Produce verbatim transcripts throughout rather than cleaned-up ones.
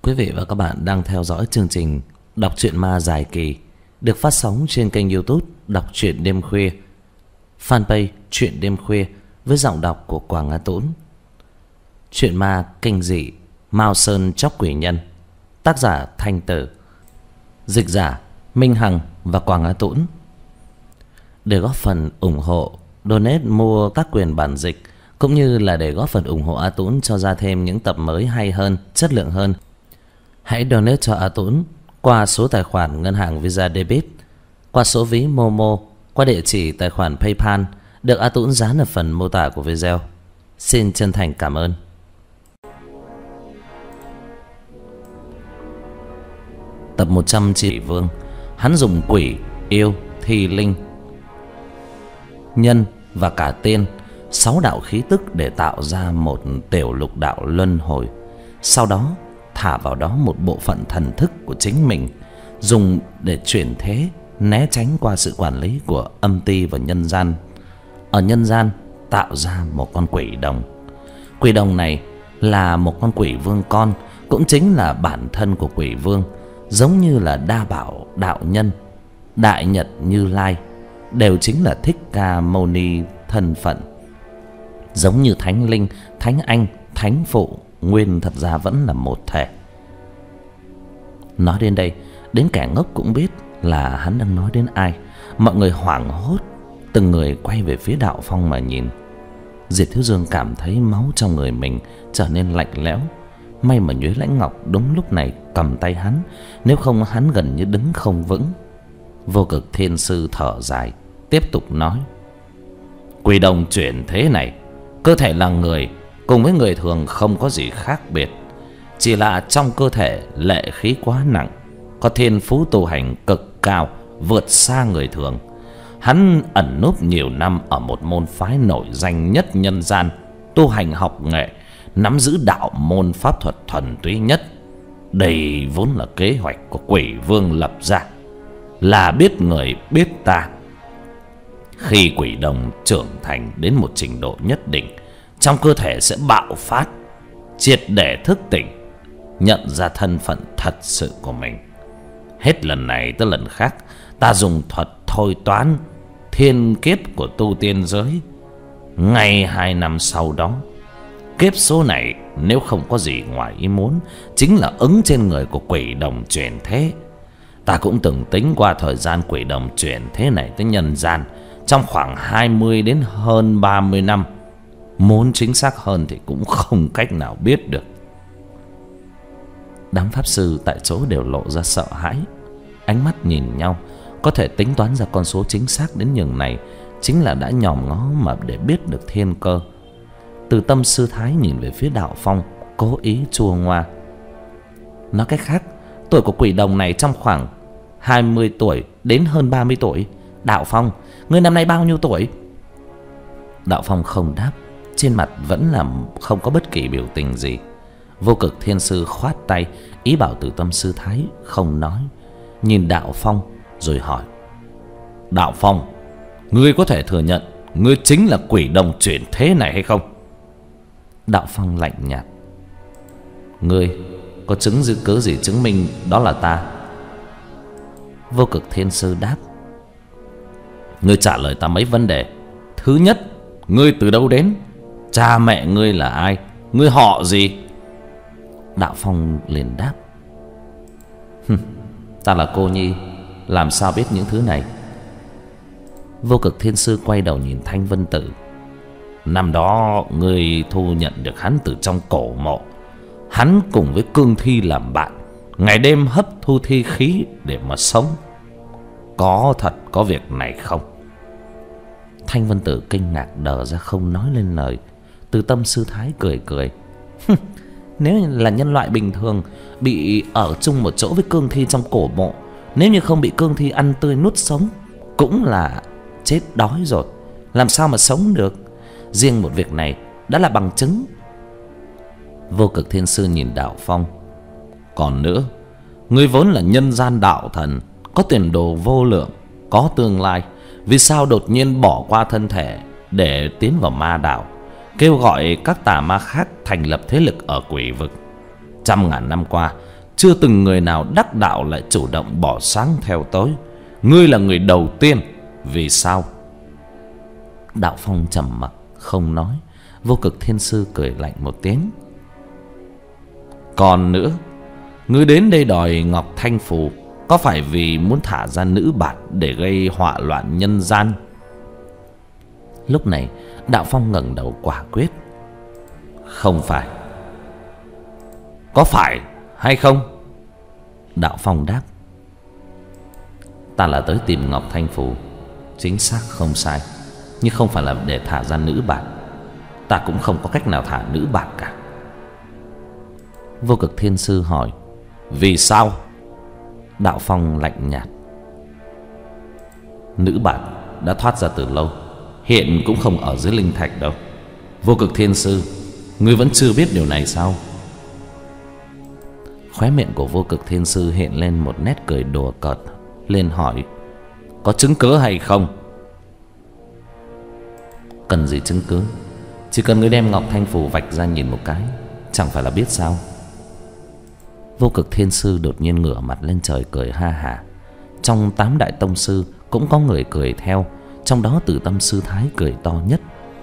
Quý vị và các bạn đang theo dõi chương trình Đọc truyện ma dài kỳ được phát sóng trên kênh YouTube Đọc truyện đêm khuya, fanpage Truyện đêm khuya với giọng đọc của Quảng Á Tũng. Truyện ma kinh dị Mao Sơn Chóc Quỷ Nhân, tác giả Thanh Tử, dịch giả Minh Hằng và Quảng Á Tũng. Để góp phần ủng hộ, donate mua tác quyền bản dịch cũng như là để góp phần ủng hộ A Tũng cho ra thêm những tập mới hay hơn, chất lượng hơn, hãy donate cho A Tũng qua số tài khoản ngân hàng Visa Debit, qua số ví Momo, qua địa chỉ tài khoản PayPal được A Tũng dán ở phần mô tả của video. Xin chân thành cảm ơn. Tập một trăm Chỉ Vương. Hắn dùng quỷ, yêu, thi linh, nhân và cả tiên, sáu đạo khí tức để tạo ra một tiểu lục đạo luân hồi. Sau đó thả vào đó một bộ phận thần thức của chính mình, dùng để chuyển thế, né tránh qua sự quản lý của âm ty và nhân gian. Ở nhân gian tạo ra một con quỷ đồng. Quỷ đồng này là một con quỷ vương con, cũng chính là bản thân của quỷ vương, giống như là Đa Bảo đạo nhân, Đại Nhật Như Lai đều chính là Thích Ca Mâu Ni thân phận. Giống như Thánh Linh, Thánh Anh, Thánh Phụ, nguyên thật ra vẫn là một thể. Nói đến đây, đến kẻ ngốc cũng biết là hắn đang nói đến ai. Mọi người hoảng hốt, từng người quay về phía Đạo Phong mà nhìn. Diệp Thiếu Dương cảm thấy máu trong người mình trở nên lạnh lẽo. May mà Nhuế Lãnh Ngọc đúng lúc này cầm tay hắn, nếu không hắn gần như đứng không vững. Vô Cực Thiên Sư thở dài, tiếp tục nói: quỷ đồng chuyển thế này, cơ thể là người, cùng với người thường không có gì khác biệt, chỉ là trong cơ thể lệ khí quá nặng, có thiên phú tu hành cực cao, vượt xa người thường. Hắn ẩn núp nhiều năm ở một môn phái nổi danh nhất nhân gian, tu hành học nghệ, nắm giữ đạo môn pháp thuật thuần túy nhất. Đây vốn là kế hoạch của quỷ vương lập ra, là biết người biết ta. Khi quỷ đồng trưởng thành đến một trình độ nhất định, trong cơ thể sẽ bạo phát, triệt để thức tỉnh, nhận ra thân phận thật sự của mình. Hết lần này tới lần khác, ta dùng thuật thôi toán thiên kiếp của tu tiên giới. Ngay hai năm sau đó, kiếp số này nếu không có gì ngoài ý muốn, chính là ứng trên người của quỷ đồng chuyển thế. Ta cũng từng tính qua thời gian quỷ đồng chuyển thế này tới nhân gian, trong khoảng hai mươi đến hơn ba mươi năm. Muốn chính xác hơn thì cũng không cách nào biết được. Đám pháp sư tại chỗ đều lộ ra sợ hãi, ánh mắt nhìn nhau, có thể tính toán ra con số chính xác đến nhường này, chính là đã nhòm ngó mà để biết được thiên cơ. Từ Tâm Sư Thái nhìn về phía Đạo Phong, cố ý chua ngoa. Nói cách khác, tuổi của quỷ đồng này trong khoảng hai mươi tuổi đến hơn ba mươi tuổi. Đạo Phong, ngươi năm nay bao nhiêu tuổi? Đạo Phong không đáp, trên mặt vẫn là không có bất kỳ biểu tình gì. Vô Cực Thiên Sư khoát tay, ý bảo Từ Tâm Sư Thái không nói, nhìn Đạo Phong rồi hỏi: Đạo Phong, ngươi có thể thừa nhận ngươi chính là quỷ đồng chuyển thế này hay không? Đạo Phong lạnh nhạt: ngươi có chứng dư cớ gì chứng minh đó là ta? Vô Cực Thiên Sư đáp: ngươi trả lời ta mấy vấn đề. Thứ nhất, ngươi từ đâu đến? Cha mẹ ngươi là ai? Ngươi họ gì? Đạo Phong liền đáp: ta là cô nhi, làm sao biết những thứ này? Vô Cực Thiên Sư quay đầu nhìn Thanh Vân Tử: năm đó ngươi thu nhận được hắn từ trong cổ mộ. Hắn cùng với cương thi làm bạn, ngày đêm hấp thu thi khí để mà sống. Có thật có việc này không? Thanh Vân Tử kinh ngạc đờ ra không nói lên lời. Từ Tâm Sư Thái cười cười: nếu là nhân loại bình thường, bị ở chung một chỗ với cương thi trong cổ mộ, nếu như không bị cương thi ăn tươi nuốt sống, cũng là chết đói rồi, làm sao mà sống được. Riêng một việc này đã là bằng chứng. Vô Cực Thiên Sư nhìn Đạo Phong: còn nữa, ngươi vốn là nhân gian đạo thần, có tiền đồ vô lượng, có tương lai, vì sao đột nhiên bỏ qua thân thể để tiến vào ma đạo, kêu gọi các tà ma khác thành lập thế lực ở quỷ vực? Trăm ngàn năm qua, chưa từng người nào đắc đạo lại chủ động bỏ sáng theo tối. Ngươi là người đầu tiên. Vì sao? Đạo Phong trầm mặc không nói. Vô Cực Thiên Sư cười lạnh một tiếng. Còn nữa, ngươi đến đây đòi Ngọc Thanh Phù, có phải vì muốn thả ra nữ bạt để gây họa loạn nhân gian? Lúc này Đạo Phong ngẩng đầu quả quyết. Không phải. Có phải hay không? Đạo Phong đáp. Ta là tới tìm Ngọc Thanh Phù, chính xác không sai, nhưng không phải là để thả ra nữ bạt. Ta cũng không có cách nào thả nữ bạt cả. Vô Cực Thiên Sư hỏi. Vì sao? Đạo Phong lạnh nhạt. Nữ bạt đã thoát ra từ lâu, hiện cũng không ở dưới linh thạch đâu. Vô Cực Thiên Sư, ngươi vẫn chưa biết điều này sao? Khóe miệng của Vô Cực Thiên Sư hiện lên một nét cười đùa cợt, lên hỏi. Có chứng cớ hay không? Cần gì chứng cứ? Chỉ cần ngươi đem Ngọc Thanh Phù vạch ra nhìn một cái, chẳng phải là biết sao? Vô Cực Thiên Sư đột nhiên ngửa mặt lên trời cười ha hả. Trong tám đại tông sư cũng có người cười theo, trong đó Tử Tâm Sư Thái cười to nhất.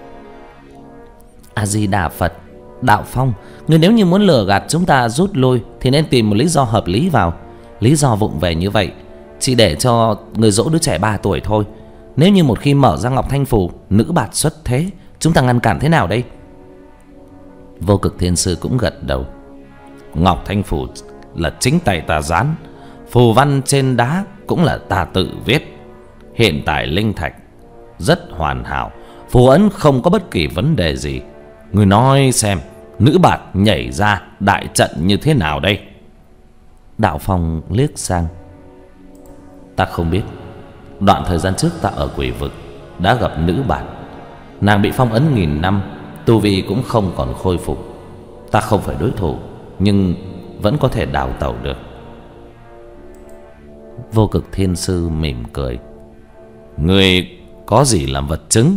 A Di Đà Phật. Đạo Phong, người nếu như muốn lừa gạt chúng ta rút lui thì nên tìm một lý do hợp lý vào. Lý do vụng về như vậy chỉ để cho người dỗ đứa trẻ ba tuổi thôi. Nếu như một khi mở ra Ngọc Thanh Phù, nữ bạt xuất thế, chúng ta ngăn cản thế nào đây? Vô Cực Thiên Sư cũng gật đầu. Ngọc Thanh Phù là chính tay ta dán, phù văn trên đá cũng là ta tự viết. Hiện tại linh thạch rất hoàn hảo, phù ấn không có bất kỳ vấn đề gì. Người nói xem, nữ bạt nhảy ra đại trận như thế nào đây? Đạo Phong liếc sang. Ta không biết. Đoạn thời gian trước ta ở quỷ vực đã gặp nữ bạt. Nàng bị phong ấn nghìn năm, tu vi cũng không còn khôi phục. Ta không phải đối thủ, nhưng vẫn có thể đào tẩu được. Vô Cực Thiên Sư mỉm cười. Ngươi có gì làm vật chứng?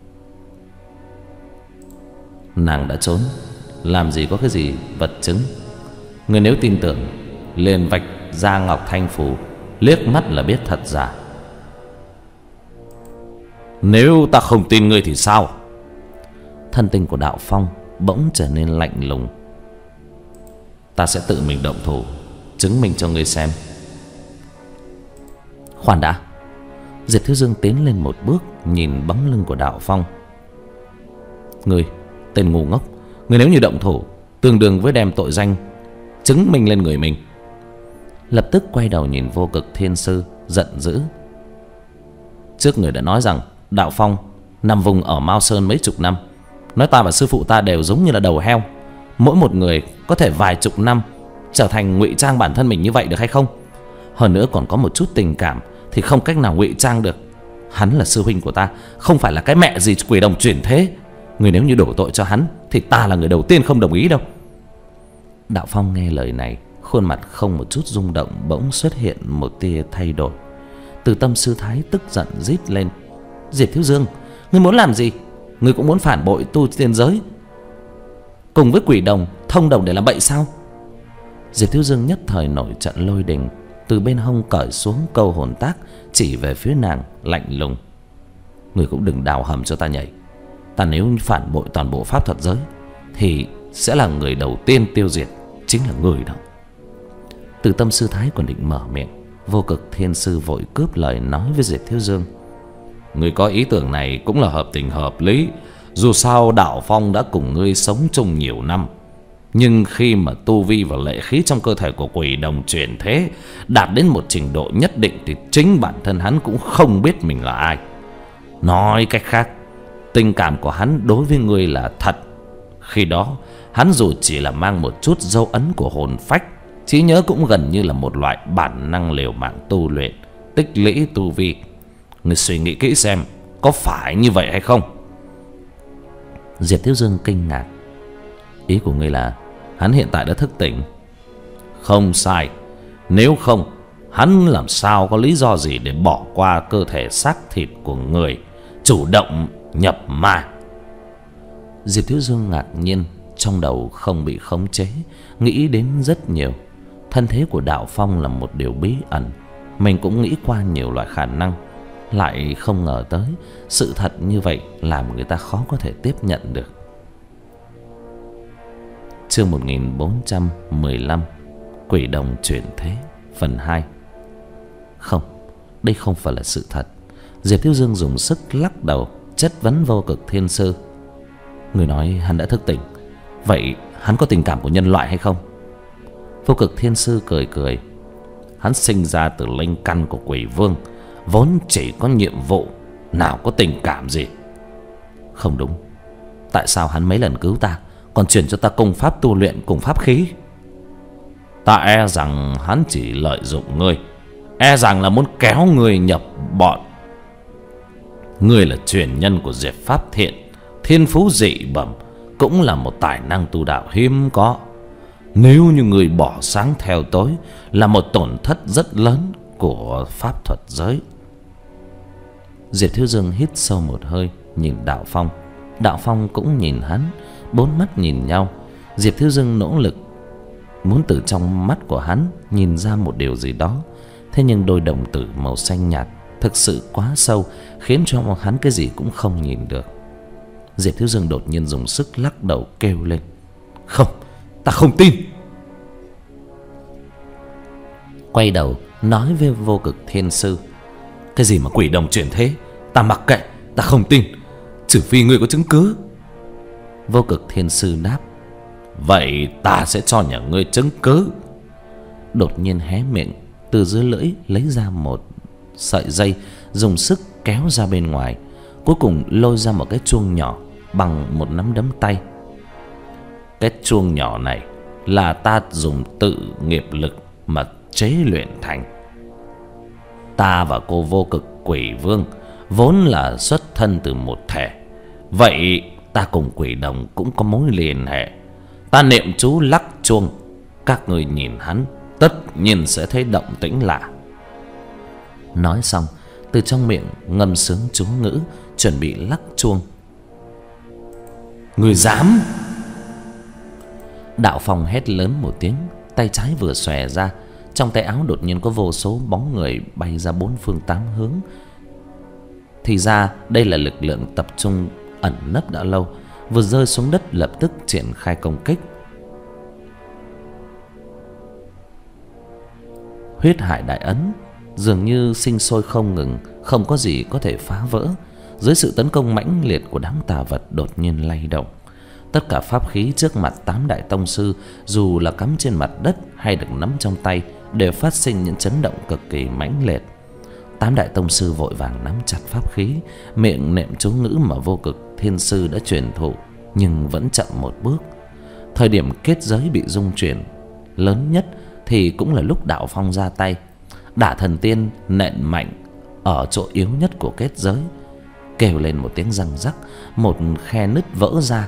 Nàng đã trốn, làm gì có cái gì vật chứng. Ngươi nếu tin tưởng, liền vạch ra Ngọc Thanh Phù, liếc mắt là biết thật giả. Nếu ta không tin ngươi thì sao? Thân tình của Đạo Phong bỗng trở nên lạnh lùng. Ta sẽ tự mình động thủ, chứng minh cho ngươi xem. Khoan đã. Diệp Thiếu Dương tiến lên một bước, nhìn bóng lưng của Đạo Phong. Ngươi, tên ngu ngốc, ngươi nếu như động thủ, tương đương với đem tội danh chứng minh lên người mình. Lập tức quay đầu nhìn Vô Cực Thiên Sư, giận dữ. Trước người đã nói rằng Đạo Phong nằm vùng ở Mao Sơn mấy chục năm, nói ta và sư phụ ta đều giống như là đầu heo. Mỗi một người có thể vài chục năm trở thành ngụy trang bản thân mình như vậy được hay không? Hơn nữa còn có một chút tình cảm thì không cách nào ngụy trang được. Hắn là sư huynh của ta, không phải là cái mẹ gì quỷ đồng chuyển thế. Người nếu như đổ tội cho hắn thì ta là người đầu tiên không đồng ý đâu. Đạo Phong nghe lời này, khuôn mặt không một chút rung động, bỗng xuất hiện một tia thay đổi. Từ Tâm Sư Thái tức giận rít lên. Diệp Thiếu Dương, ngươi muốn làm gì? Ngươi cũng muốn phản bội tu tiên giới, cùng với quỷ đồng thông đồng để làm bậy sao? Diệp Thiếu Dương nhất thời nổi trận lôi đình, từ bên hông cởi xuống câu hồn tác, chỉ về phía nàng lạnh lùng. Ngươi cũng đừng đào hầm cho ta nhảy. Ta nếu phản bội toàn bộ pháp thuật giới thì sẽ là người đầu tiên tiêu diệt chính là người đó. Từ Tâm Sư Thái còn định mở miệng, Vô Cực Thiên Sư vội cướp lời nói với Diệp Thiếu Dương. Ngươi có ý tưởng này cũng là hợp tình hợp lý. Dù sao Đạo Phong đã cùng ngươi sống chung nhiều năm, nhưng khi mà tu vi và lệ khí trong cơ thể của quỷ đồng chuyển thế đạt đến một trình độ nhất định thì chính bản thân hắn cũng không biết mình là ai. Nói cách khác, tình cảm của hắn đối với ngươi là thật. Khi đó hắn dù chỉ là mang một chút dấu ấn của hồn phách, trí nhớ cũng gần như là một loại bản năng liều mạng tu luyện, tích lũy tu vi. Ngươi suy nghĩ kỹ xem, có phải như vậy hay không? Diệp Thiếu Dương kinh ngạc. Ý của ngươi là hắn hiện tại đã thức tỉnh? Không sai. Nếu không, hắn làm sao có lý do gì để bỏ qua cơ thể xác thịt của người, chủ động nhập ma? Diệp Thiếu Dương ngạc nhiên, trong đầu không bị khống chế, nghĩ đến rất nhiều. Thân thế của Đạo Phong là một điều bí ẩn. Mình cũng nghĩ qua nhiều loại khả năng, lại không ngờ tới sự thật như vậy làm người ta khó có thể tiếp nhận được. Chương một nghìn bốn trăm mười lăm, Quỷ đồng chuyển thế, phần hai. Không, đây không phải là sự thật. Diệp Thiếu Dương dùng sức lắc đầu, chất vấn Vô Cực Thiên Sư. Người nói hắn đã thức tỉnh, vậy hắn có tình cảm của nhân loại hay không? Vô Cực Thiên Sư cười cười. Hắn sinh ra từ linh căn của quỷ vương, vốn chỉ có nhiệm vụ, nào có tình cảm gì. Không đúng. Tại sao hắn mấy lần cứu ta còn truyền cho ta công pháp tu luyện cùng pháp khí? Ta e rằng hắn chỉ lợi dụng ngươi, e rằng là muốn kéo ngươi nhập bọn. Ngươi là truyền nhân của Diệp Pháp Thiện, thiên phú dị bẩm, cũng là một tài năng tu đạo hiếm có. Nếu như người bỏ sáng theo tối là một tổn thất rất lớn của pháp thuật giới. Diệp Thiếu Dương hít sâu một hơi, nhìn Đạo Phong. Đạo Phong cũng nhìn hắn, bốn mắt nhìn nhau. Diệp Thiếu Dương nỗ lực muốn từ trong mắt của hắn nhìn ra một điều gì đó. Thế nhưng đôi đồng tử màu xanh nhạt thực sự quá sâu, khiến cho hắn cái gì cũng không nhìn được. Diệp Thiếu Dương đột nhiên dùng sức lắc đầu kêu lên. Không, ta không tin. Quay đầu nói với Vô Cực Thiên Sư. Cái gì mà quỷ đồng chuyển thế, ta mặc kệ, ta không tin, trừ phi ngươi có chứng cứ. Vô Cực Thiên Sư đáp. Vậy ta sẽ cho nhà ngươi chứng cứ. Đột nhiên hé miệng, từ dưới lưỡi lấy ra một sợi dây, dùng sức kéo ra bên ngoài, cuối cùng lôi ra một cái chuông nhỏ bằng một nắm đấm tay. Cái chuông nhỏ này là ta dùng tự nghiệp lực mà chế luyện thành. Ta và cô Vô Cực Quỷ Vương vốn là xuất thân từ một thể, vậy ta cùng quỷ đồng cũng có mối liên hệ. Ta niệm chú lắc chuông, các người nhìn hắn tất nhiên sẽ thấy động tĩnh lạ. Nói xong, từ trong miệng ngâm sướng chú ngữ, chuẩn bị lắc chuông. Người dám! Đạo Phong hét lớn một tiếng, tay trái vừa xòe ra, trong tay áo đột nhiên có vô số bóng người bay ra bốn phương tám hướng. Thì ra đây là lực lượng tập trung ẩn nấp đã lâu, vừa rơi xuống đất lập tức triển khai công kích. Huyết hải đại ấn dường như sinh sôi không ngừng, không có gì có thể phá vỡ. Dưới sự tấn công mãnh liệt của đám tà vật đột nhiên lay động. Tất cả pháp khí trước mặt tám đại tông sư, dù là cắm trên mặt đất hay được nắm trong tay, đều phát sinh những chấn động cực kỳ mãnh liệt. Tám đại tông sư vội vàng nắm chặt pháp khí, miệng niệm chú ngữ mà Vô Cực Thiên Sư đã truyền thụ, nhưng vẫn chậm một bước. Thời điểm kết giới bị rung chuyển lớn nhất thì cũng là lúc Đạo Phong ra tay. Đả Thần Tiên nện mạnh ở chỗ yếu nhất của kết giới, kêu lên một tiếng răng rắc, một khe nứt vỡ ra.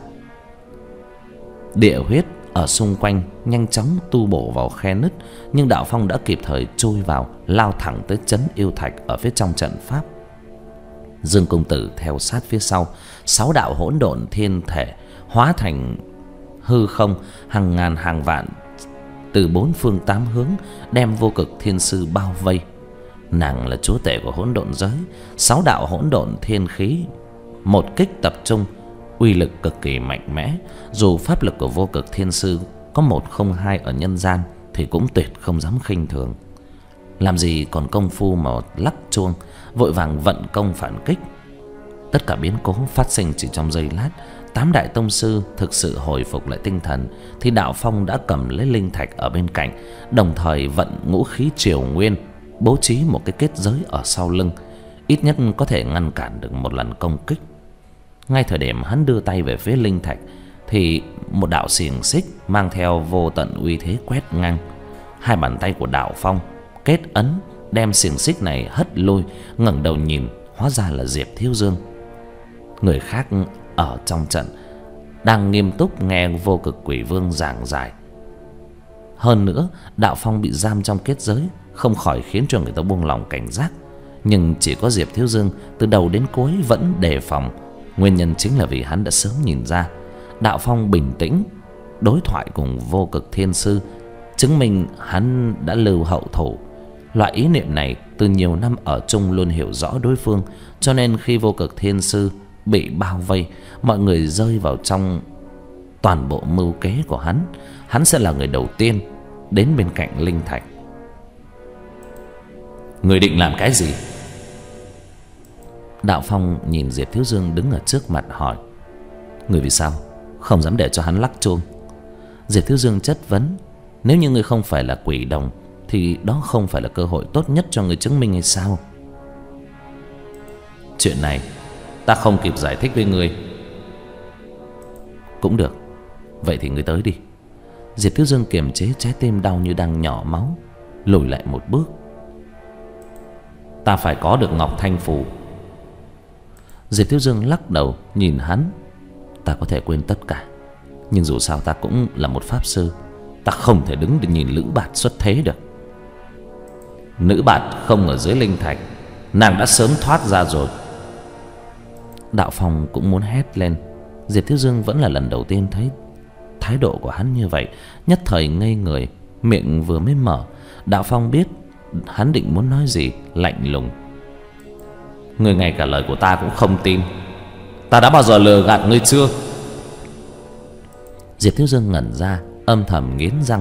Địa huyết ở xung quanh nhanh chóng tu bổ vào khe nứt, nhưng Đạo Phong đã kịp thời chui vào, lao thẳng tới trấn yêu thạch ở phía trong trận pháp. Dương công tử theo sát phía sau, sáu đạo hỗn độn thiên thể hóa thành hư không, hàng ngàn hàng vạn từ bốn phương tám hướng đem Vô Cực Thiên Sư bao vây. Nàng là chúa tể của hỗn độn giới, sáu đạo hỗn độn thiên khí một kích tập trung, uy lực cực kỳ mạnh mẽ. Dù pháp lực của Vô Cực Thiên Sư có một không hai ở nhân gian thì cũng tuyệt không dám khinh thường. Làm gì còn công phu mà lắc chuông, vội vàng vận công phản kích. Tất cả biến cố phát sinh chỉ trong giây lát. Tám đại tông sư thực sự hồi phục lại tinh thần thì Đạo Phong đã cầm lấy linh thạch ở bên cạnh, đồng thời vận ngũ khí triều nguyên, bố trí một cái kết giới ở sau lưng, ít nhất có thể ngăn cản được một lần công kích. Ngay thời điểm hắn đưa tay về phía linh thạch thì một đạo xiềng xích mang theo vô tận uy thế quét ngang. Hai bàn tay của Đạo Phong kết ấn đem xiềng xích này hất lôi. Ngẩng đầu nhìn, hóa ra là Diệp Thiếu Dương. Người khác ở trong trận đang nghiêm túc nghe Vô Cực Quỷ Vương giảng giải. Hơn nữa, Đạo Phong bị giam trong kết giới, không khỏi khiến cho người ta buông lòng cảnh giác. Nhưng chỉ có Diệp Thiếu Dương từ đầu đến cuối vẫn đề phòng. Nguyên nhân chính là vì hắn đã sớm nhìn ra Đạo Phong bình tĩnh đối thoại cùng Vô Cực Thiên Sư chứng minh hắn đã lưu hậu thủ. Loại ý niệm này từ nhiều năm ở chung luôn hiểu rõ đối phương, cho nên khi Vô Cực Thiên Sư bị bao vây, mọi người rơi vào trong toàn bộ mưu kế của hắn. Hắn sẽ là người đầu tiên đến bên cạnh linh thạch. Người định làm cái gì? Đạo Phong nhìn Diệp Thiếu Dương đứng ở trước mặt hỏi. Người vì sao không dám để cho hắn lắc chuông? Diệp Thiếu Dương chất vấn. Nếu như người không phải là quỷ đồng thì đó không phải là cơ hội tốt nhất cho người chứng minh hay sao? Chuyện này ta không kịp giải thích với người. Cũng được, vậy thì người tới đi. Diệp Thiếu Dương kiềm chế trái tim đau như đang nhỏ máu, lùi lại một bước. Ta phải có được Ngọc Thanh Phù. Diệp Thiếu Dương lắc đầu nhìn hắn. Ta có thể quên tất cả, nhưng dù sao ta cũng là một pháp sư. Ta không thể đứng để nhìn Lữ Bạt xuất thế được. Nữ Bạt không ở dưới linh thạch, nàng đã sớm thoát ra rồi. Đạo Phong cũng muốn hét lên. Diệp Thiếu Dương vẫn là lần đầu tiên thấy thái độ của hắn như vậy, nhất thời ngây người. Miệng vừa mới mở, Đạo Phong biết hắn định muốn nói gì, lạnh lùng. Ngươi ngay cả lời của ta cũng không tin. Ta đã bao giờ lừa gạt ngươi chưa? Diệp Thiếu Dương ngẩn ra, âm thầm nghiến răng.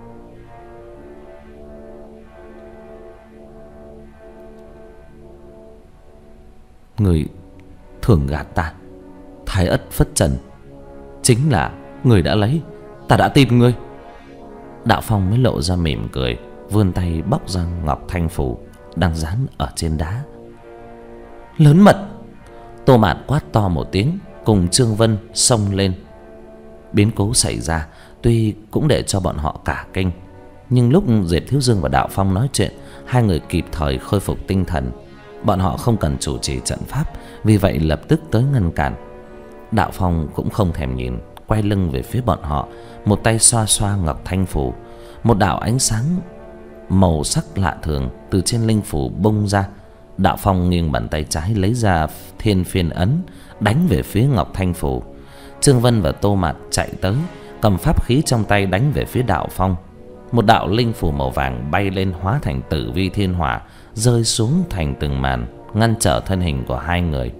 Người thường gạt ta. Thái ất phất trần chính là người đã lấy. Ta đã tin ngươi. Đạo Phong mới lộ ra mỉm cười, vươn tay bóc ra Ngọc Thanh Phù đang dán ở trên đá. Lớn mật! Tô Mạt quát to một tiếng, cùng Trương Vân xông lên. Biến cố xảy ra tuy cũng để cho bọn họ cả kinh, nhưng lúc Diệp Thiếu Dương và Đạo Phong nói chuyện, hai người kịp thời khôi phục tinh thần. Bọn họ không cần chủ trì trận pháp, vì vậy lập tức tới ngăn cản. Đạo Phong cũng không thèm nhìn, quay lưng về phía bọn họ, một tay xoa xoa Ngọc Thanh Phù. Một đạo ánh sáng màu sắc lạ thường từ trên linh phù bung ra. Đạo Phong nghiêng bàn tay trái lấy ra Thiên Phiên ấn, đánh về phía Ngọc Thanh Phù. Trương Vân và Tô Mạt chạy tới, cầm pháp khí trong tay đánh về phía Đạo Phong. Một đạo linh phù màu vàng bay lên, hóa thành Tử Vi Thiên Hỏa, rơi xuống thành từng màn, ngăn trở thân hình của hai người.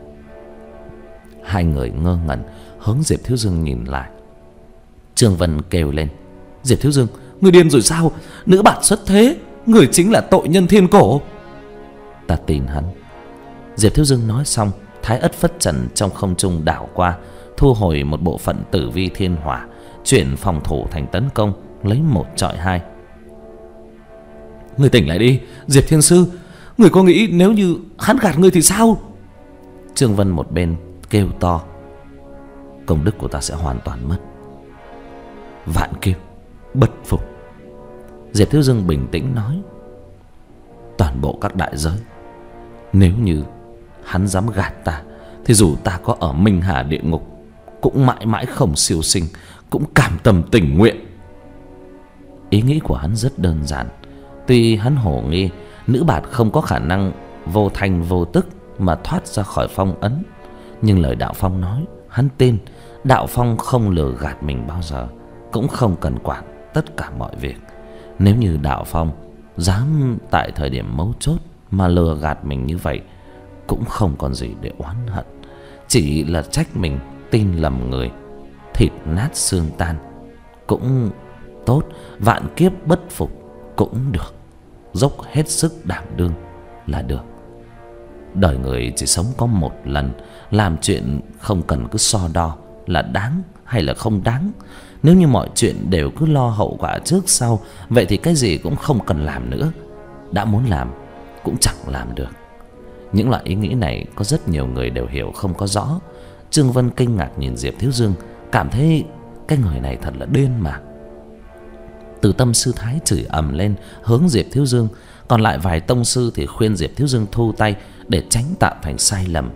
Hai người ngơ ngẩn hướng Diệp Thiếu Dương nhìn lại. Trương Vân kêu lên. Diệp Thiếu Dương, ngươi điên rồi sao? Nữ Bạt xuất thế, người chính là tội nhân thiên cổ. Ta tin hắn. Diệp Thiếu Dương nói xong, Thái ất phất trần trong không trung đảo qua, thu hồi một bộ phận Tử Vi Thiên Hỏa, chuyển phòng thủ thành tấn công, lấy một chọi hai. Ngươi tỉnh lại đi, Diệp Thiên Sư. Ngươi có nghĩ nếu như hắn gạt ngươi thì sao? Trương Vân một bên kêu to. Công đức của ta sẽ hoàn toàn mất. Vạn kiếp bất phục. Diệp Thiếu Dương bình tĩnh nói. Toàn bộ các đại giới, nếu như hắn dám gạt ta, thì dù ta có ở Minh Hà địa ngục cũng mãi mãi không siêu sinh, cũng cam tâm tình nguyện. Ý nghĩ của hắn rất đơn giản. Tuy hắn hổ nghi Nữ Bạt không có khả năng vô thanh vô tức mà thoát ra khỏi phong ấn, nhưng lời Đạo Phong nói hắn tin. Đạo Phong không lừa gạt mình bao giờ, cũng không cần quản tất cả mọi việc. Nếu như Đạo Phong dám tại thời điểm mấu chốt mà lừa gạt mình như vậy, cũng không còn gì để oán hận, chỉ là trách mình tin lầm người. Thịt nát xương tan cũng tốt, vạn kiếp bất phục cũng được, dốc hết sức đảm đương là được. Đời người chỉ sống có một lần, làm chuyện không cần cứ so đo là đáng hay là không đáng. Nếu như mọi chuyện đều cứ lo hậu quả trước sau, vậy thì cái gì cũng không cần làm nữa. Đã muốn làm cũng chẳng làm được. Những loại ý nghĩ này có rất nhiều người đều hiểu không có rõ. Trương Vân kinh ngạc nhìn Diệp Thiếu Dương, cảm thấy cái người này thật là điên mà. Từ Tâm Sư Thái chửi ầm lên hướng Diệp Thiếu Dương, còn lại vài tông sư thì khuyên Diệp Thiếu Dương thu tay để tránh tạo thành sai lầm.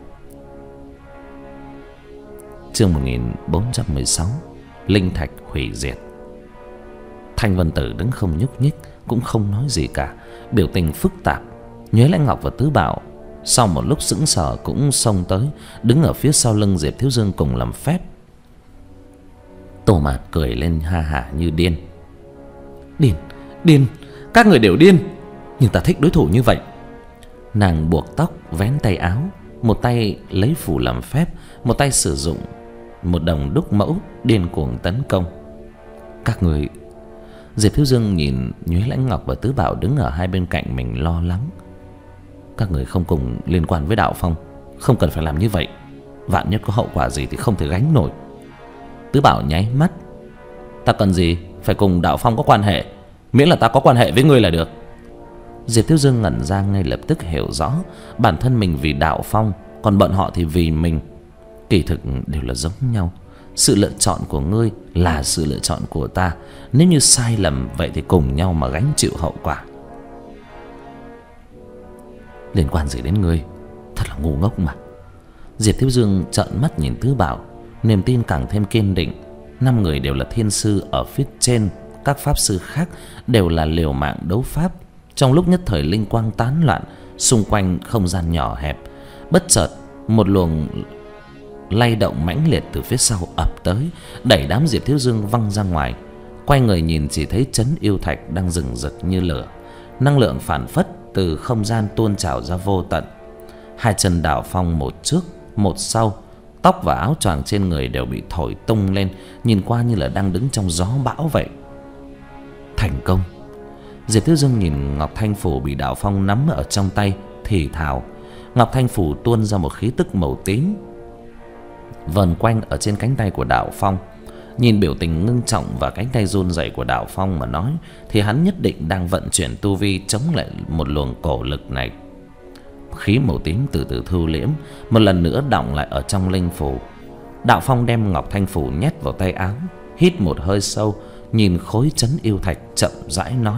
Chương một nghìn bốn trăm mười sáu, linh thạch hủy diệt. Thanh Vân Tử đứng không nhúc nhích, cũng không nói gì cả, biểu tình phức tạp. Nhuế Lãnh Ngọc và Tứ Bảo sau một lúc sững sờ cũng xông tới, đứng ở phía sau lưng Diệp Thiếu Dương cùng làm phép. Tô Mạt cười lên ha hả như điên. Điên, điên, các người đều điên. Nhưng ta thích đối thủ như vậy. Nàng buộc tóc, vén tay áo, một tay lấy phủ làm phép, một tay sử dụng một đồng đúc mẫu điên cuồng tấn công. Các người... Diệp Thiếu Dương nhìn Nhuế Lãnh Ngọc và Tứ Bảo đứng ở hai bên cạnh mình lo lắng. Các người không cùng liên quan với Đạo Phong, không cần phải làm như vậy. Vạn nhất có hậu quả gì thì không thể gánh nổi. Tứ Bảo nháy mắt. Ta cần gì phải cùng Đạo Phong có quan hệ, miễn là ta có quan hệ với ngươi là được. Diệp Thiếu Dương ngẩn ra, ngay lập tức hiểu rõ bản thân mình vì Đạo Phong, còn bọn họ thì vì mình. Kỳ thực đều là giống nhau. Sự lựa chọn của ngươi là sự lựa chọn của ta. Nếu như sai lầm, vậy thì cùng nhau mà gánh chịu hậu quả. Liên quan gì đến ngươi? Thật là ngu ngốc mà. Diệp Thiếu Dương trợn mắt nhìn Tứ Bảo, niềm tin càng thêm kiên định. Năm người đều là thiên sư ở phía trên, các pháp sư khác đều là liều mạng đấu pháp. Trong lúc nhất thời linh quang tán loạn, xung quanh không gian nhỏ hẹp, bất chợt một luồng lay động mãnh liệt từ phía sau ập tới, đẩy đám Diệp Thiếu Dương văng ra ngoài. Quay người nhìn chỉ thấy trấn yêu thạch đang rừng rực như lửa, năng lượng phản phất từ không gian tuôn trào ra vô tận. Hai chân Đạo Phong một trước một sau, tóc và áo choàng trên người đều bị thổi tung lên, nhìn qua như là đang đứng trong gió bão vậy. Thành công. Diệp Thiếu Dương nhìn Ngọc Thanh Phủ bị Đạo Phong nắm ở trong tay, thì thào. Ngọc Thanh Phủ tuôn ra một khí tức màu tím, vần quanh ở trên cánh tay của Đạo Phong. Nhìn biểu tình ngưng trọng và cánh tay run rẩy của Đạo Phong mà nói, thì hắn nhất định đang vận chuyển tu vi chống lại một luồng cổ lực này. Khí màu tím từ từ thu liễm, một lần nữa đọng lại ở trong linh phủ. Đạo Phong đem Ngọc Thanh Phủ nhét vào tay áo, hít một hơi sâu, nhìn khối trấn yêu thạch chậm rãi nói: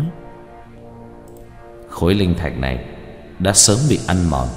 khối linh thạch này đã sớm bị ăn mòn.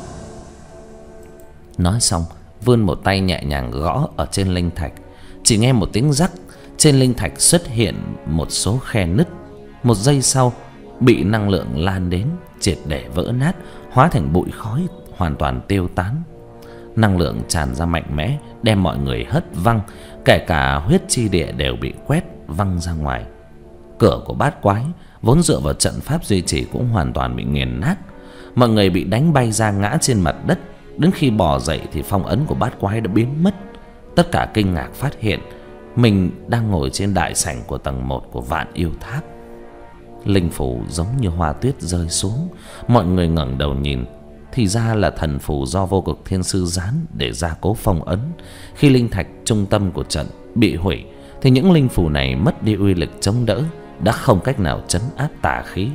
Nói xong, vươn một tay nhẹ nhàng gõ ở trên linh thạch. Chỉ nghe một tiếng rắc, trên linh thạch xuất hiện một số khe nứt. Một giây sau, bị năng lượng lan đến, triệt để vỡ nát, hóa thành bụi khói, hoàn toàn tiêu tán. Năng lượng tràn ra mạnh mẽ, đem mọi người hất văng, kể cả huyết chi địa đều bị quét văng ra ngoài. Cửa của bát quái vốn dựa vào trận pháp duy trì cũng hoàn toàn bị nghiền nát. Mọi người bị đánh bay ra ngã trên mặt đất. Đến khi bò dậy thì phong ấn của bát quái đã biến mất. Tất cả kinh ngạc phát hiện mình đang ngồi trên đại sảnh của tầng một của Vạn Yêu Tháp. Linh phủ giống như hoa tuyết rơi xuống. Mọi người ngẩng đầu nhìn, thì ra là thần phù do Vô Cực Thiên Sư dán để gia cố phong ấn. Khi linh thạch trung tâm của trận bị hủy, thì những linh phù này mất đi uy lực chống đỡ, đã không cách nào trấn áp tà khí.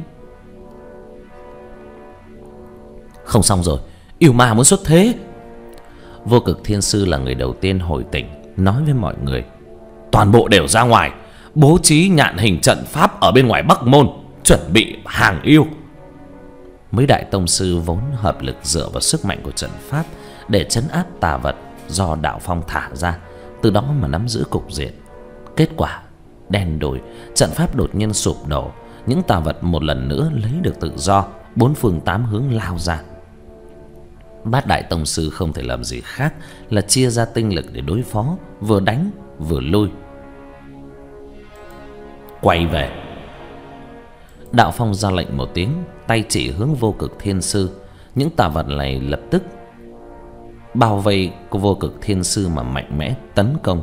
Không xong rồi, yêu ma muốn xuất thế. Vô Cực Thiên Sư là người đầu tiên hồi tỉnh, nói với mọi người: toàn bộ đều ra ngoài, bố trí nhạn hình trận pháp ở bên ngoài Bắc Môn, chuẩn bị hàng yêu. Mấy đại tông sư vốn hợp lực dựa vào sức mạnh của trận pháp để trấn áp tà vật do Đạo Phong thả ra, từ đó mà nắm giữ cục diện. Kết quả đen đủi, trận pháp đột nhiên sụp đổ, những tà vật một lần nữa lấy được tự do, bốn phương tám hướng lao ra. Bát đại tông sư không thể làm gì khác là chia ra tinh lực để đối phó, vừa đánh vừa lui. Quay về. Đạo Phong ra lệnh một tiếng, tay chỉ hướng Vô Cực Thiên Sư. Những tà vật này lập tức bao vây của Vô Cực Thiên Sư mà mạnh mẽ tấn công.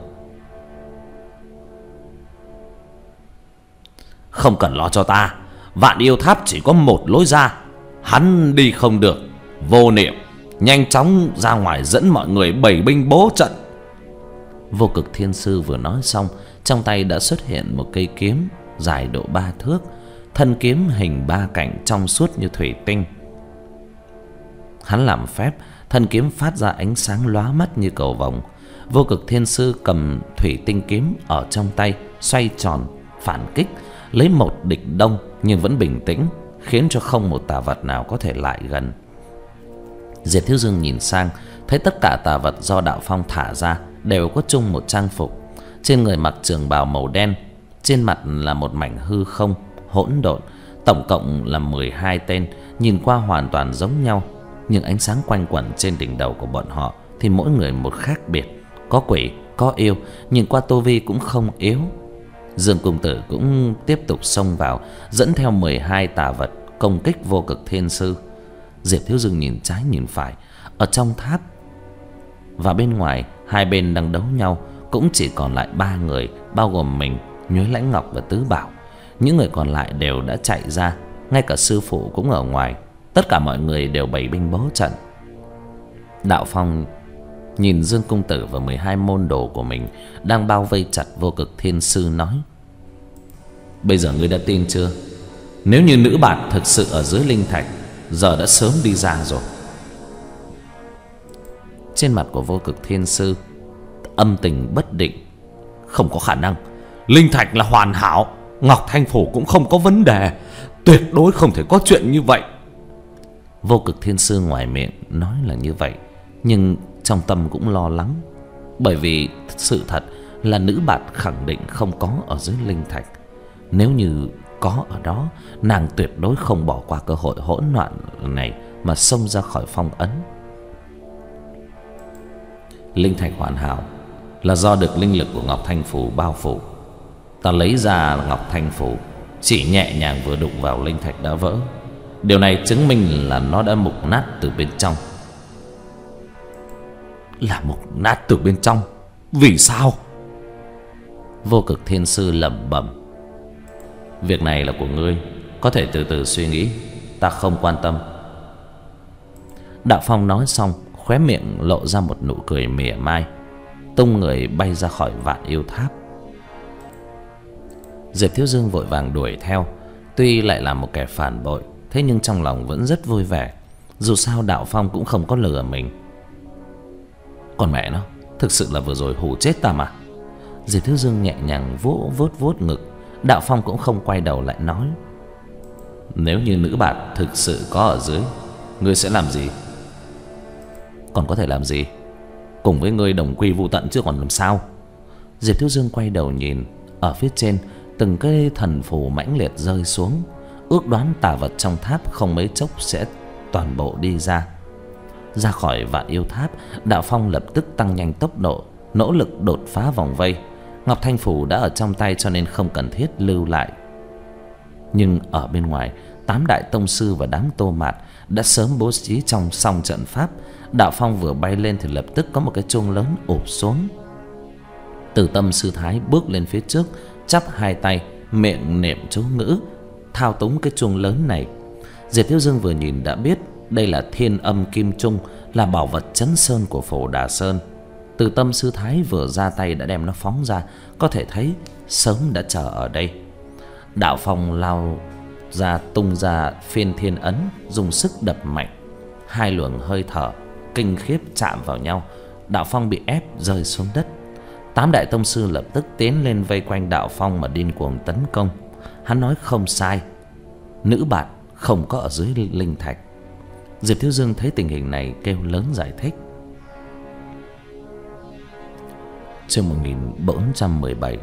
Không cần lo cho ta, Vạn Yêu Tháp chỉ có một lối ra, hắn đi không được. Vô Niệm, nhanh chóng ra ngoài dẫn mọi người bày binh bố trận. Vô Cực Thiên Sư vừa nói xong, trong tay đã xuất hiện một cây kiếm dài độ ba thước, thân kiếm hình ba cạnh trong suốt như thủy tinh. Hắn làm phép, thân kiếm phát ra ánh sáng lóa mắt như cầu vồng. Vô Cực Thiên Sư cầm thủy tinh kiếm ở trong tay, xoay tròn phản kích, lấy một địch đông nhưng vẫn bình tĩnh, khiến cho không một tà vật nào có thể lại gần. Diệp Thiếu Dương nhìn sang, thấy tất cả tà vật do Đạo Phong thả ra đều có chung một trang phục. Trên người mặc trường bào màu đen, trên mặt là một mảnh hư không hỗn độn. Tổng cộng là mười hai tên, nhìn qua hoàn toàn giống nhau, nhưng ánh sáng quanh quẩn trên đỉnh đầu của bọn họ thì mỗi người một khác biệt. Có quỷ, có yêu, nhìn qua tu vi cũng không yếu. Dương Cung Tử cũng tiếp tục xông vào, dẫn theo mười hai tà vật công kích Vô Cực Thiên Sư. Diệp Thiếu Dương nhìn trái nhìn phải, ở trong tháp và bên ngoài hai bên đang đấu nhau, cũng chỉ còn lại ba người, bao gồm mình, Nhuế Lãnh Ngọc và Tứ Bảo. Những người còn lại đều đã chạy ra, ngay cả sư phụ cũng ở ngoài. Tất cả mọi người đều bày binh bố trận. Đạo Phong nhìn Dương Cung Tử và mười hai môn đồ của mình đang bao vây chặt Vô Cực Thiên Sư nói: bây giờ ngươi đã tin chưa? Nếu như nữ bạt thực sự ở dưới linh thạch, giờ đã sớm đi ra rồi. Trên mặt của Vô Cực Thiên Sư âm tình bất định. Không có khả năng, linh thạch là hoàn hảo, Ngọc Thanh Phủ cũng không có vấn đề, tuyệt đối không thể có chuyện như vậy. Vô Cực Thiên Sư ngoài miệng nói là như vậy, nhưng trong tâm cũng lo lắng. Bởi vì sự thật là nữ bạt khẳng định không có ở dưới linh thạch. Nếu như có ở đó, nàng tuyệt đối không bỏ qua cơ hội hỗn loạn này mà xông ra khỏi phong ấn. Linh thạch hoàn hảo là do được linh lực của Ngọc Thanh Phủ bao phủ. Ta lấy ra Ngọc Thanh Phủ, chỉ nhẹ nhàng vừa đụng vào linh thạch đã vỡ. Điều này chứng minh là nó đã mục nát từ bên trong. Là mục nát từ bên trong? Vì sao? Vô Cực Thiên Sư lẩm bẩm: việc này là của ngươi, có thể từ từ suy nghĩ, ta không quan tâm. Đạo Phong nói xong, khóe miệng lộ ra một nụ cười mỉa mai, tung người bay ra khỏi Vạn Yêu Tháp. Diệp Thiếu Dương vội vàng đuổi theo. Tuy lại là một kẻ phản bội, thế nhưng trong lòng vẫn rất vui vẻ. Dù sao Đạo Phong cũng không có lừa mình. Còn mẹ nó, thực sự là vừa rồi hù chết ta mà. Diệp Thiếu Dương nhẹ nhàng vỗ vuốt vuốt ngực. Đạo Phong cũng không quay đầu lại nói: nếu như nữ bạt thực sự có ở dưới, ngươi sẽ làm gì? Còn có thể làm gì? Cùng với ngươi đồng quy vu tận chứ còn làm sao. Diệp Thiếu Dương quay đầu nhìn. Ở phía trên, từng cái thần phù mãnh liệt rơi xuống. Ước đoán tà vật trong tháp không mấy chốc sẽ toàn bộ đi ra. Ra khỏi Vạn Yêu Tháp, Đạo Phong lập tức tăng nhanh tốc độ, nỗ lực đột phá vòng vây. Ngọc Thanh Phủ đã ở trong tay cho nên không cần thiết lưu lại. Nhưng ở bên ngoài, tám đại tông sư và đám Tô Mạt đã sớm bố trí trong xong trận pháp. Đạo Phong vừa bay lên thì lập tức có một cái chuông lớn ụp xuống. Từ Tâm Sư Thái bước lên phía trước, chắp hai tay, miệng niệm chú ngữ, thao túng cái chuông lớn này. Diệp Thiếu Dương vừa nhìn đã biết đây là Thiên Âm Kim Trung, là bảo vật chấn sơn của Phổ Đà Sơn. Từ Tâm Sư Thái vừa ra tay đã đem nó phóng ra, có thể thấy sớm đã chờ ở đây. Đạo Phong lao ra tung ra Phiên Thiên Ấn, dùng sức đập mạnh. Hai luồng hơi thở kinh khiếp chạm vào nhau, Đạo Phong bị ép rơi xuống đất. Tám đại tông sư lập tức tiến lên vây quanh Đạo Phong mà điên cuồng tấn công. Hắn nói không sai, nữ bạt không có ở dưới linh thạch. Diệp Thiếu Dương thấy tình hình này kêu lớn giải thích. Chương một nghìn bốn trăm mười bảy.